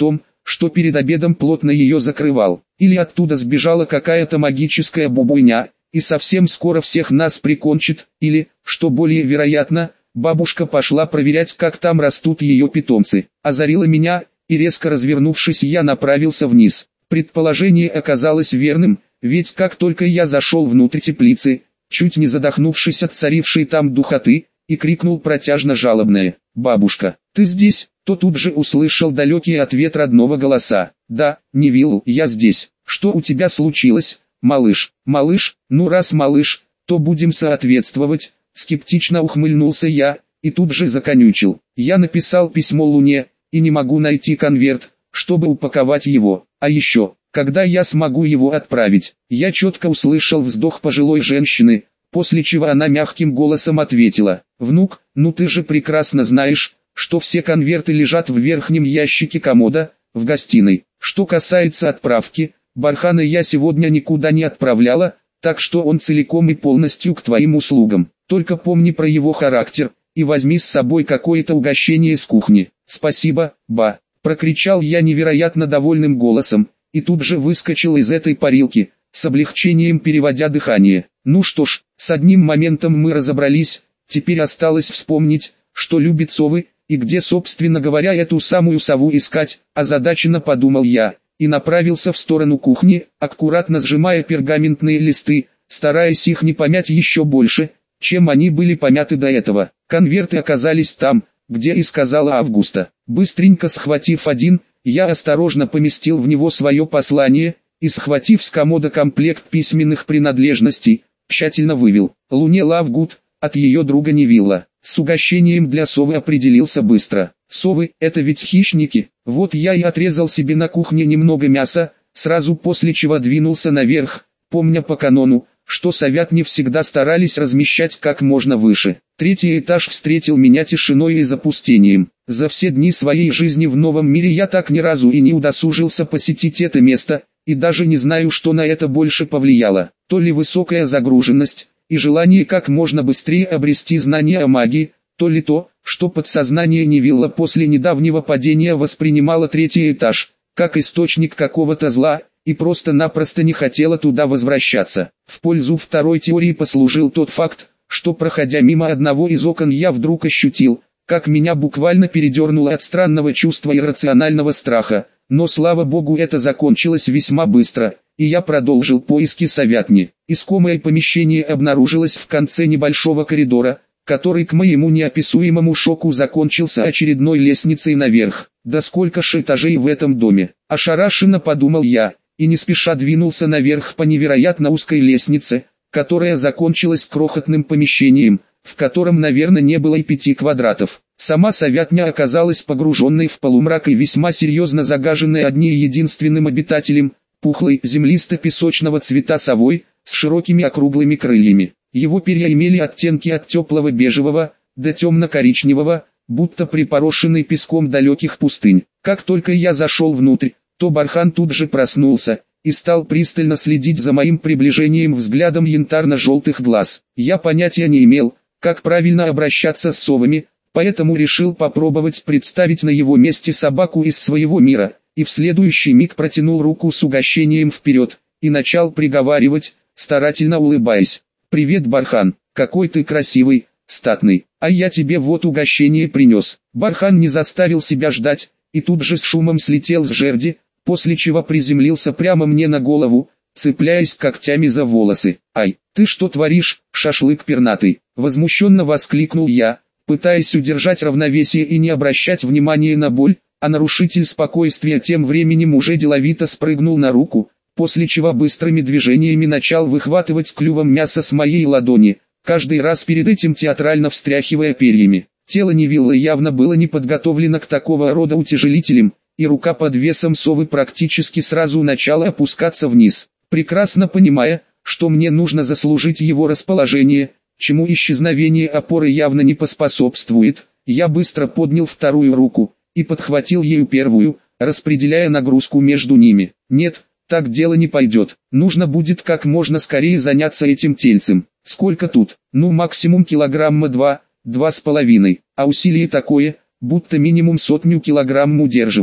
что перед обедом плотно ее закрывал. Или оттуда сбежала какая-то магическая бубуйня, и совсем скоро всех нас прикончит, или, что более вероятно, бабушка пошла проверять, как там растут ее питомцы. Озарила меня, и резко развернувшись, я направился вниз. Предположение оказалось верным, ведь как только я зашел внутрь теплицы, чуть не задохнувшись от царившей там духоты, и крикнул протяжно жалобное: «Бабушка, ты здесь?» то тут же услышал далекий ответ родного голоса: «Да, Невилл, я здесь. Что у тебя случилось, малыш?» «Малыш, ну раз малыш, то будем соответствовать», скептично ухмыльнулся я, и тут же законючил: «Я написал письмо Луне, и не могу найти конверт, чтобы упаковать его, а еще, когда я смогу его отправить?» Я четко услышал вздох пожилой женщины, после чего она мягким голосом ответила: «Внук, ну ты же прекрасно знаешь, что все конверты лежат в верхнем ящике комода, в гостиной. Что касается отправки, Бархана я сегодня никуда не отправляла, так что он целиком и полностью к твоим услугам. Только помни про его характер, и возьми с собой какое-то угощение с кухни». «Спасибо, ба», прокричал я невероятно довольным голосом, и тут же выскочил из этой парилки, с облегчением переводя дыхание. Ну что ж, с одним моментом мы разобрались, теперь осталось вспомнить, что любит совы, и где, собственно говоря, эту самую сову искать, озадаченно подумал я, и направился в сторону кухни, аккуратно сжимая пергаментные листы, стараясь их не помять еще больше, чем они были помяты до этого. Конверты оказались там, где и сказала Августа. Быстренько схватив один, я осторожно поместил в него свое послание, и, схватив с комода комплект письменных принадлежностей, тщательно вывел: «Луне Лавгуд, от ее друга Невилла». С угощением для совы определился быстро. Совы – это ведь хищники. Вот я и отрезал себе на кухне немного мяса, сразу после чего двинулся наверх, помня по канону, что совятни всегда старались размещать как можно выше. Третий этаж встретил меня тишиной и запустением. За все дни своей жизни в новом мире я так ни разу и не удосужился посетить это место, и даже не знаю, что на это больше повлияло. То ли высокая загруженность и желание как можно быстрее обрести знания о магии, то ли то, что подсознание Невилла после недавнего падения воспринимало третий этаж как источник какого-то зла, и просто-напросто не хотело туда возвращаться. В пользу второй теории послужил тот факт, что, проходя мимо одного из окон, я вдруг ощутил, как меня буквально передернуло от странного чувства иррационального страха, но слава богу это закончилось весьма быстро, и я продолжил поиски совятни. Искомое помещение обнаружилось в конце небольшого коридора, который к моему неописуемому шоку закончился очередной лестницей наверх. Да сколько ж этажей в этом доме? Ошарашенно подумал я, и не спеша двинулся наверх по невероятно узкой лестнице, которая закончилась крохотным помещением, в котором, наверное, не было и 5 квадратов. Сама совятня оказалась погруженной в полумрак и весьма серьезно загаженной одним единственным обитателем, пухлой землисто-песочного цвета совой, с широкими округлыми крыльями. Его перья имели оттенки от теплого бежевого до темно-коричневого, будто припорошенный песком далеких пустынь. Как только я зашел внутрь, то Бархан тут же проснулся и стал пристально следить за моим приближением взглядом янтарно-желтых глаз. Я понятия не имел, как правильно обращаться с совами, поэтому решил попробовать представить на его месте собаку из своего мира, и в следующий миг протянул руку с угощением вперед, и начал приговаривать, старательно улыбаясь: «Привет, Бархан, какой ты красивый, статный, а я тебе вот угощение принес». Бархан не заставил себя ждать, и тут же с шумом слетел с жерди, после чего приземлился прямо мне на голову, цепляясь когтями за волосы. «Ай, ты что творишь, шашлык пернатый?» — возмущенно воскликнул я, пытаясь удержать равновесие и не обращать внимания на боль, а нарушитель спокойствия тем временем уже деловито спрыгнул на руку, после чего быстрыми движениями начал выхватывать клювом мясо с моей ладони, каждый раз перед этим театрально встряхивая перьями. Тело Невилла явно было не подготовлено к такого рода утяжелителям, и рука под весом совы практически сразу начала опускаться вниз. Прекрасно понимая, что мне нужно заслужить его расположение, чему исчезновение опоры явно не поспособствует, я быстро поднял вторую руку и подхватил ею первую, распределяя нагрузку между ними. Нет, так дело не пойдет. Нужно будет как можно скорее заняться этим тельцем. Сколько тут? Ну максимум килограмма 2-2,5, а усилие такое, будто минимум 100 килограмм удерживаю.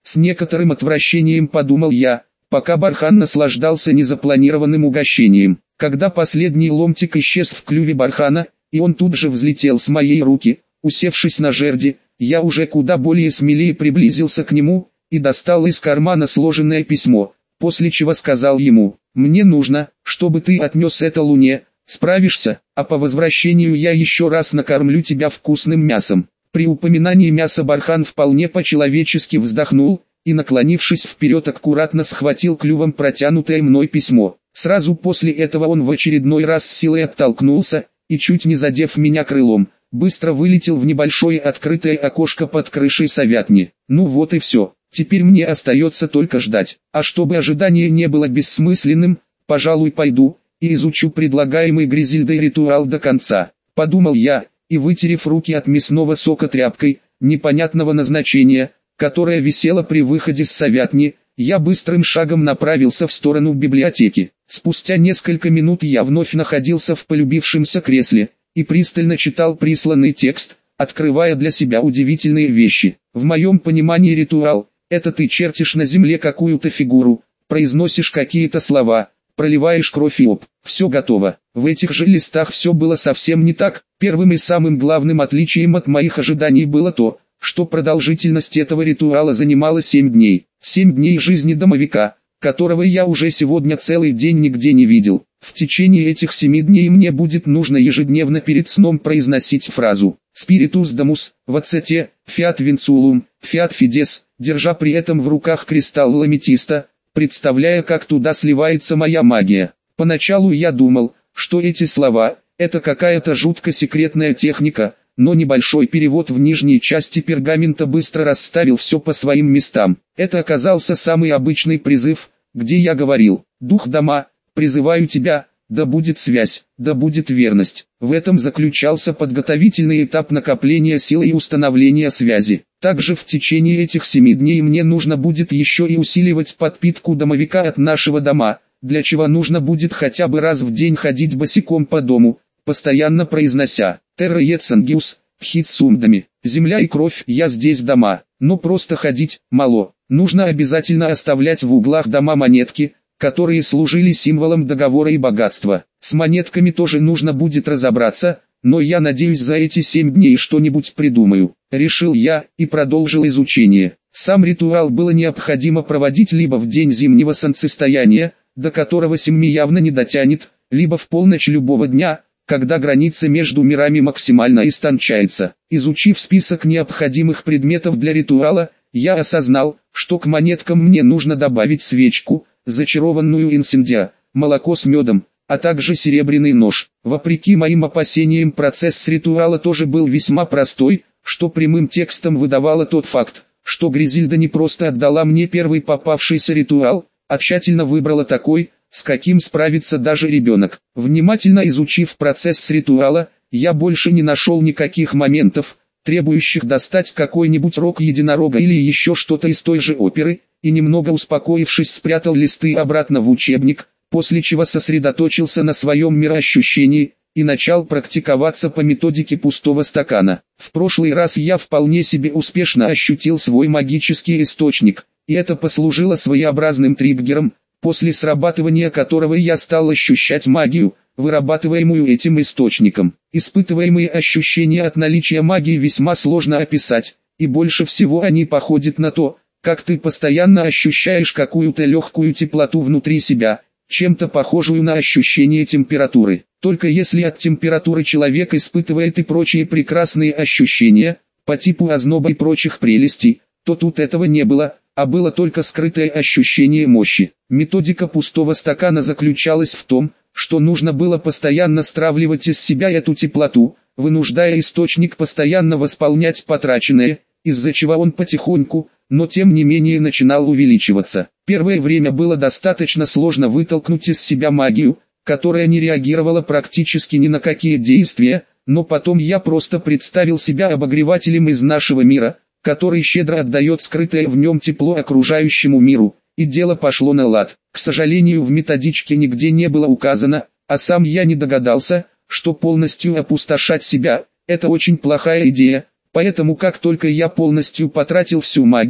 С некоторым отвращением подумал я, пока Бархан наслаждался незапланированным угощением. Когда последний ломтик исчез в клюве Бархана, и он тут же взлетел с моей руки, усевшись на жерди, я уже куда более смелее приблизился к нему и достал из кармана сложенное письмо, после чего сказал ему: «Мне нужно, чтобы ты отнес это Луне, справишься, а по возвращению я еще раз накормлю тебя вкусным мясом». При упоминании мяса Бархан вполне по-человечески вздохнул и, наклонившись вперед, аккуратно схватил клювом протянутое мной письмо. Сразу после этого он в очередной раз с силой оттолкнулся и, чуть не задев меня крылом, быстро вылетел в небольшое открытое окошко под крышей совятни. Ну вот и все, теперь мне остается только ждать. А чтобы ожидание не было бессмысленным, пожалуй, пойду и изучу предлагаемый Гризильдой ритуал до конца, подумал я, и, вытерев руки от мясного сока тряпкой непонятного назначения, которая висела при выходе с совятни, я быстрым шагом направился в сторону библиотеки. Спустя несколько минут я вновь находился в полюбившемся кресле и пристально читал присланный текст, открывая для себя удивительные вещи. В моем понимании ритуал – это ты чертишь на земле какую-то фигуру, произносишь какие-то слова, проливаешь кровь и все готово. В этих же листах все было совсем не так. Первым и самым главным отличием от моих ожиданий было то, что продолжительность этого ритуала занимала 7 дней. 7 дней жизни домовика, которого я уже сегодня целый день нигде не видел. В течение этих 7 дней мне будет нужно ежедневно перед сном произносить фразу «Spiritus Domus, Vacete, Fiat Vinculum, Fiat Fides», держа при этом в руках кристалл аметиста, представляя, как туда сливается моя магия. Поначалу я думал, что эти слова – это какая-то жутко секретная техника, но небольшой перевод в нижней части пергамента быстро расставил все по своим местам. Это оказался самый обычный призыв, где я говорил: «Дух дома, призываю тебя, да будет связь, да будет верность». В этом заключался подготовительный этап накопления силы и установления связи. Также в течение этих 7 дней мне нужно будет еще и усиливать подпитку домовика от нашего дома, для чего нужно будет хотя бы раз в день ходить босиком по дому, постоянно произнося «Terra et sanguis, hit sumdami», «Земля и кровь, я здесь дома». Но просто ходить мало. Нужно обязательно оставлять в углах дома монетки, которые служили символом договора и богатства. С монетками тоже нужно будет разобраться, но я надеюсь, за эти 7 дней что-нибудь придумаю. Решил я и продолжил изучение. Сам ритуал было необходимо проводить либо в день зимнего солнцестояния, до которого 7 явно не дотянет, либо в полночь любого дня, когда граница между мирами максимально истончается. Изучив список необходимых предметов для ритуала, я осознал, что к монеткам мне нужно добавить свечку, зачарованную инсендиа, молоко с медом, а также серебряный нож. Вопреки моим опасениям, процесс ритуала тоже был весьма простой, что прямым текстом выдавало тот факт, что Гризильда не просто отдала мне первый попавшийся ритуал, а тщательно выбрала такой, с каким справится даже ребенок. Внимательно изучив процесс ритуала, я больше не нашел никаких моментов, требующих достать какой-нибудь рог единорога или еще что-то из той же оперы, и немного успокоившись, спрятал листы обратно в учебник, после чего сосредоточился на своем мироощущении и начал практиковаться по методике пустого стакана. В прошлый раз я вполне себе успешно ощутил свой магический источник, и это послужило своеобразным триггером, после срабатывания которого я стал ощущать магию, вырабатываемую этим источником. Испытываемые ощущения от наличия магии весьма сложно описать, и больше всего они походят на то, как ты постоянно ощущаешь какую-то легкую теплоту внутри себя, чем-то похожую на ощущение температуры. Только если от температуры человек испытывает и прочие прекрасные ощущения, по типу озноба и прочих прелестей, то тут этого не было, а было только скрытое ощущение мощи. Методика пустого стакана заключалась в том, что нужно было постоянно стравливать из себя эту теплоту, вынуждая источник постоянно восполнять потраченное, из-за чего он потихоньку, но тем не менее начинал увеличиваться. Первое время было достаточно сложно вытолкнуть из себя магию, которая не реагировала практически ни на какие действия, но потом я просто представил себя обогревателем из нашего мира, который щедро отдает скрытое в нем тепло окружающему миру, и дело пошло на лад. К сожалению, в методичке нигде не было указано, а сам я не догадался, что полностью опустошать себя – это очень плохая идея, поэтому как только я полностью потратил всю магию,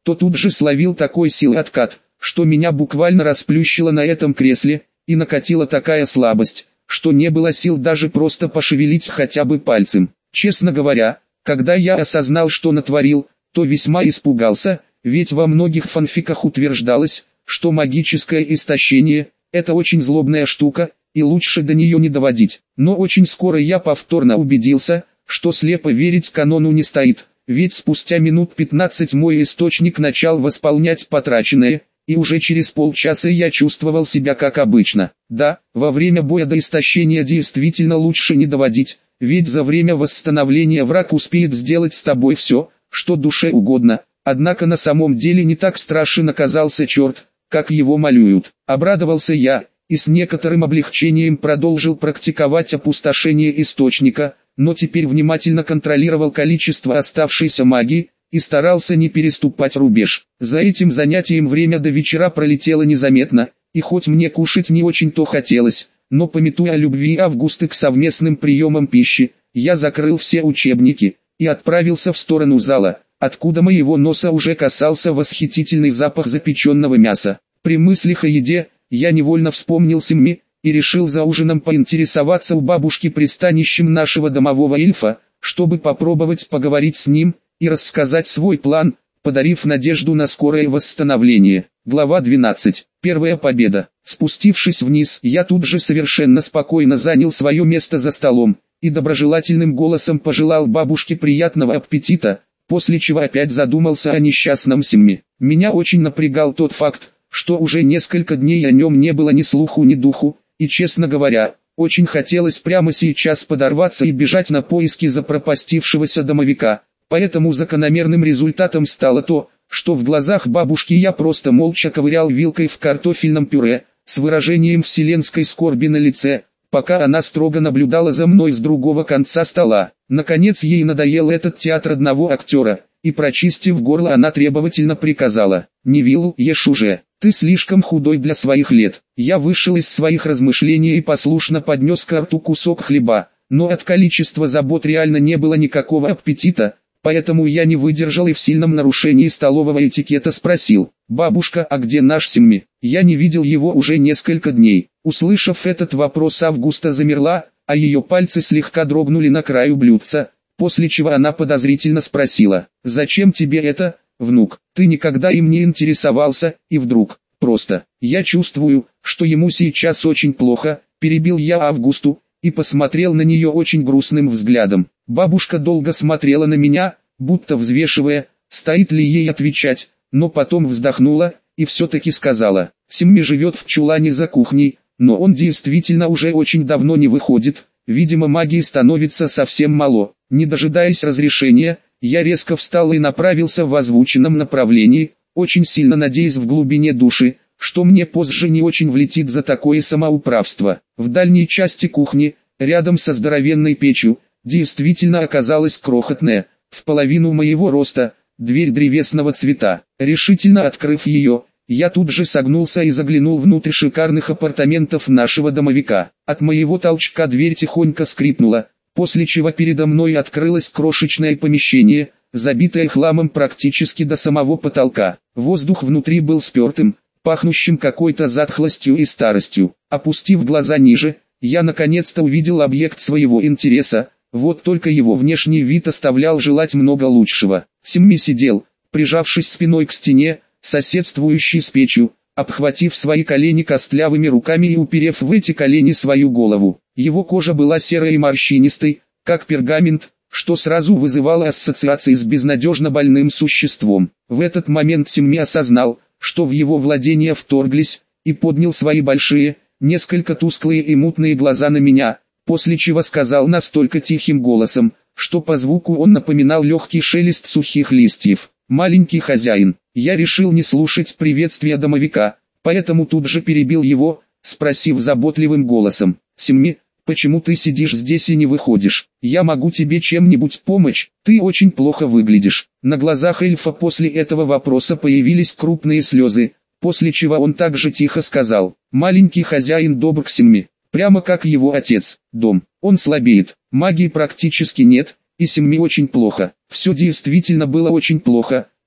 то тут же словил такой силы откат, что меня буквально расплющило на этом кресле, и накатила такая слабость, что не было сил даже просто пошевелить хотя бы пальцем. Честно говоря, когда я осознал, что натворил, то весьма испугался, ведь во многих фанфиках утверждалось, что магическое истощение – это очень злобная штука, и лучше до нее не доводить. Но очень скоро я повторно убедился, что слепо верить канону не стоит, ведь спустя минут 15 мой источник начал восполнять потраченное, и уже через полчаса я чувствовал себя как обычно. Да, во время боя до истощения действительно лучше не доводить, ведь за время восстановления враг успеет сделать с тобой все, что душе угодно. Однако на самом деле не так страшен оказался черт, как его малюют. Обрадовался я, и с некоторым облегчением продолжил практиковать опустошение источника, но теперь внимательно контролировал количество оставшейся магии, и старался не переступать рубеж. За этим занятием время до вечера пролетело незаметно, и хоть мне кушать не очень-то хотелось, но памятуя о любви Августы к совместным приемам пищи, я закрыл все учебники, и отправился в сторону зала, откуда моего носа уже касался восхитительный запах запеченного мяса. При мыслях о еде, я невольно вспомнил Симми, и решил за ужином поинтересоваться у бабушки пристанищем нашего домового эльфа, чтобы попробовать поговорить с ним, и рассказать свой план, подарив надежду на скорое восстановление. Глава 12. Первая победа. Спустившись вниз, я тут же совершенно спокойно занял свое место за столом, и доброжелательным голосом пожелал бабушке приятного аппетита, после чего опять задумался о несчастном Симме. Меня очень напрягал тот факт, что уже несколько дней о нем не было ни слуху ни духу, и, честно говоря, очень хотелось прямо сейчас подорваться и бежать на поиски запропастившегося домовика. Поэтому закономерным результатом стало то, что в глазах бабушки я просто молча ковырял вилкой в картофельном пюре, с выражением вселенской скорби на лице, пока она строго наблюдала за мной с другого конца стола. Наконец ей надоел этот театр одного актера, и прочистив горло она требовательно приказала: «Не Виллу, ешь уже, ты слишком худой для своих лет». Я вышел из своих размышлений и послушно поднес к рту кусок хлеба, но от количества забот реально не было никакого аппетита. Поэтому я не выдержал и в сильном нарушении столового этикета спросил: «Бабушка, а где наш Симми? Я не видел его уже несколько дней». Услышав этот вопрос, Августа замерла, а ее пальцы слегка дрогнули на краю блюдца, после чего она подозрительно спросила: «Зачем тебе это, внук? Ты никогда им не интересовался, и вдруг, просто, я чувствую, что ему сейчас очень плохо», перебил я Августу, и посмотрел на нее очень грустным взглядом. Бабушка долго смотрела на меня, будто взвешивая, стоит ли ей отвечать, но потом вздохнула, и все-таки сказала: «Симми живет в чулане за кухней, но он действительно уже очень давно не выходит, видимо магии становится совсем мало». Не дожидаясь разрешения, я резко встал и направился в озвученном направлении, очень сильно надеясь в глубине души, что мне позже не очень влетит за такое самоуправство. В дальней части кухни, рядом со здоровенной печью, действительно оказалась крохотная, в половину моего роста, дверь древесного цвета. Решительно открыв ее, я тут же согнулся и заглянул внутрь шикарных апартаментов нашего домовика. От моего толчка дверь тихонько скрипнула, после чего передо мной открылось крошечное помещение, забитое хламом практически до самого потолка. Воздух внутри был спертым, пахнущим какой-то затхлостью и старостью. Опустив глаза ниже, я наконец-то увидел объект своего интереса, вот только его внешний вид оставлял желать много лучшего. Симми сидел, прижавшись спиной к стене, соседствующей с печью, обхватив свои колени костлявыми руками и уперев в эти колени свою голову. Его кожа была серой и морщинистой, как пергамент, что сразу вызывало ассоциации с безнадежно больным существом. В этот момент Симми осознал, что в его владения вторглись, и поднял свои большие, несколько тусклые и мутные глаза на меня, после чего сказал настолько тихим голосом, что по звуку он напоминал легкий шелест сухих листьев: «Маленький хозяин». Я решил не слушать приветствия домовика, поэтому тут же перебил его, спросив заботливым голосом: «Симми, почему ты сидишь здесь и не выходишь? Я могу тебе чем-нибудь помочь? Ты очень плохо выглядишь». На глазах эльфа после этого вопроса появились крупные слезы, после чего он также тихо сказал: «Маленький хозяин добр к Симми, прямо как его отец. Дом, он слабеет, магии практически нет, и Симми очень плохо». Все действительно было очень плохо,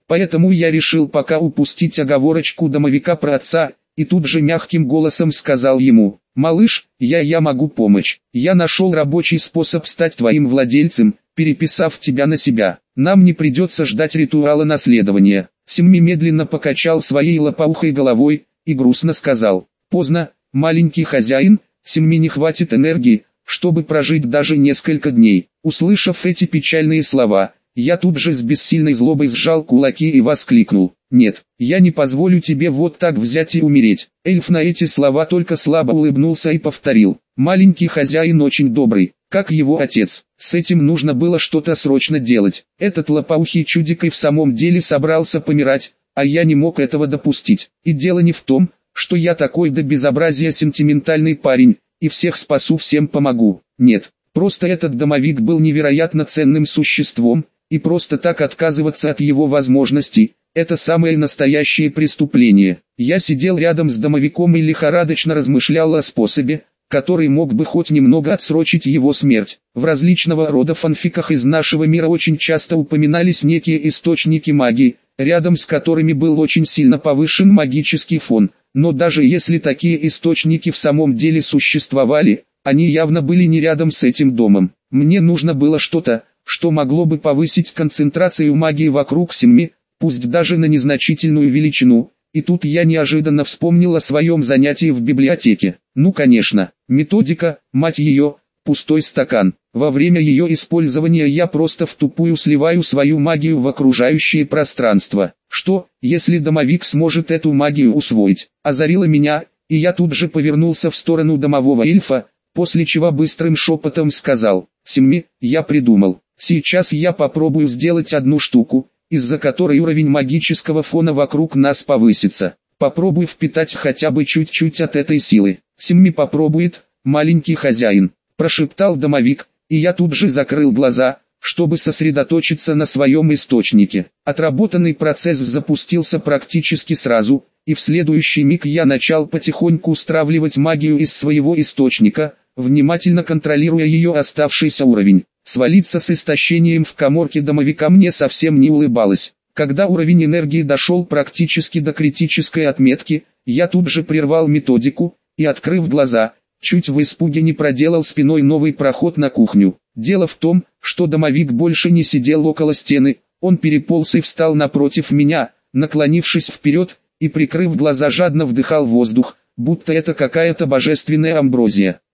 Поэтому я решил пока упустить оговорочку домовика про отца, и тут же мягким голосом сказал ему: «Малыш, я могу помочь. Я нашел рабочий способ стать твоим владельцем, переписав тебя на себя. Нам не придется ждать ритуала наследования». Семми медленно покачал своей лопоухой головой и грустно сказал: «Поздно, маленький хозяин, Семми не хватит энергии, чтобы прожить даже несколько дней». Услышав эти печальные слова, я тут же с бессильной злобой сжал кулаки и воскликнул: «Нет, я не позволю тебе вот так взять и умереть». Эльф на эти слова только слабо улыбнулся и повторил: «Маленький хозяин очень добрый, как его отец. С этим нужно было что-то срочно делать. Этот лопоухий чудик и в самом деле собрался помирать, а я не мог этого допустить. И дело не в том, что я такой до безобразия сентиментальный парень, и всех спасу, всем помогу. Нет, просто этот домовик был невероятно ценным существом, и просто так отказываться от его возможностей – это самое настоящее преступление». Я сидел рядом с домовиком и лихорадочно размышлял о способе, который мог бы хоть немного отсрочить его смерть. В различного рода фанфиках из нашего мира очень часто упоминались некие источники магии, рядом с которыми был очень сильно повышен магический фон. Но даже если такие источники в самом деле существовали, они явно были не рядом с этим домом. Мне нужно было что-то, что могло бы повысить концентрацию магии вокруг Семми, пусть даже на незначительную величину. И тут я неожиданно вспомнил о своем занятии в библиотеке. Ну конечно, методика, мать ее, пустой стакан. Во время ее использования я просто втупую сливаю свою магию в окружающее пространство. Что, если домовик сможет эту магию усвоить? Озарило меня, и я тут же повернулся в сторону домового эльфа, после чего быстрым шепотом сказал: «Семми, я придумал. Сейчас я попробую сделать одну штуку, из-за которой уровень магического фона вокруг нас повысится. Попробуй впитать хотя бы чуть-чуть от этой силы». «Семми попробует, маленький хозяин», – прошептал домовик, и я тут же закрыл глаза, чтобы сосредоточиться на своем источнике. Отработанный процесс запустился практически сразу, и в следующий миг я начал потихоньку стравливать магию из своего источника, внимательно контролируя ее оставшийся уровень. Свалиться с истощением в каморке домовика мне совсем не улыбалось. Когда уровень энергии дошел практически до критической отметки, я тут же прервал методику, и, открыв глаза, чуть в испуге не проделал спиной новый проход на кухню. Дело в том, что домовик больше не сидел около стены, он переполз и встал напротив меня, наклонившись вперед, и прикрыв глаза жадно вдыхал воздух, будто это какая-то божественная амброзия.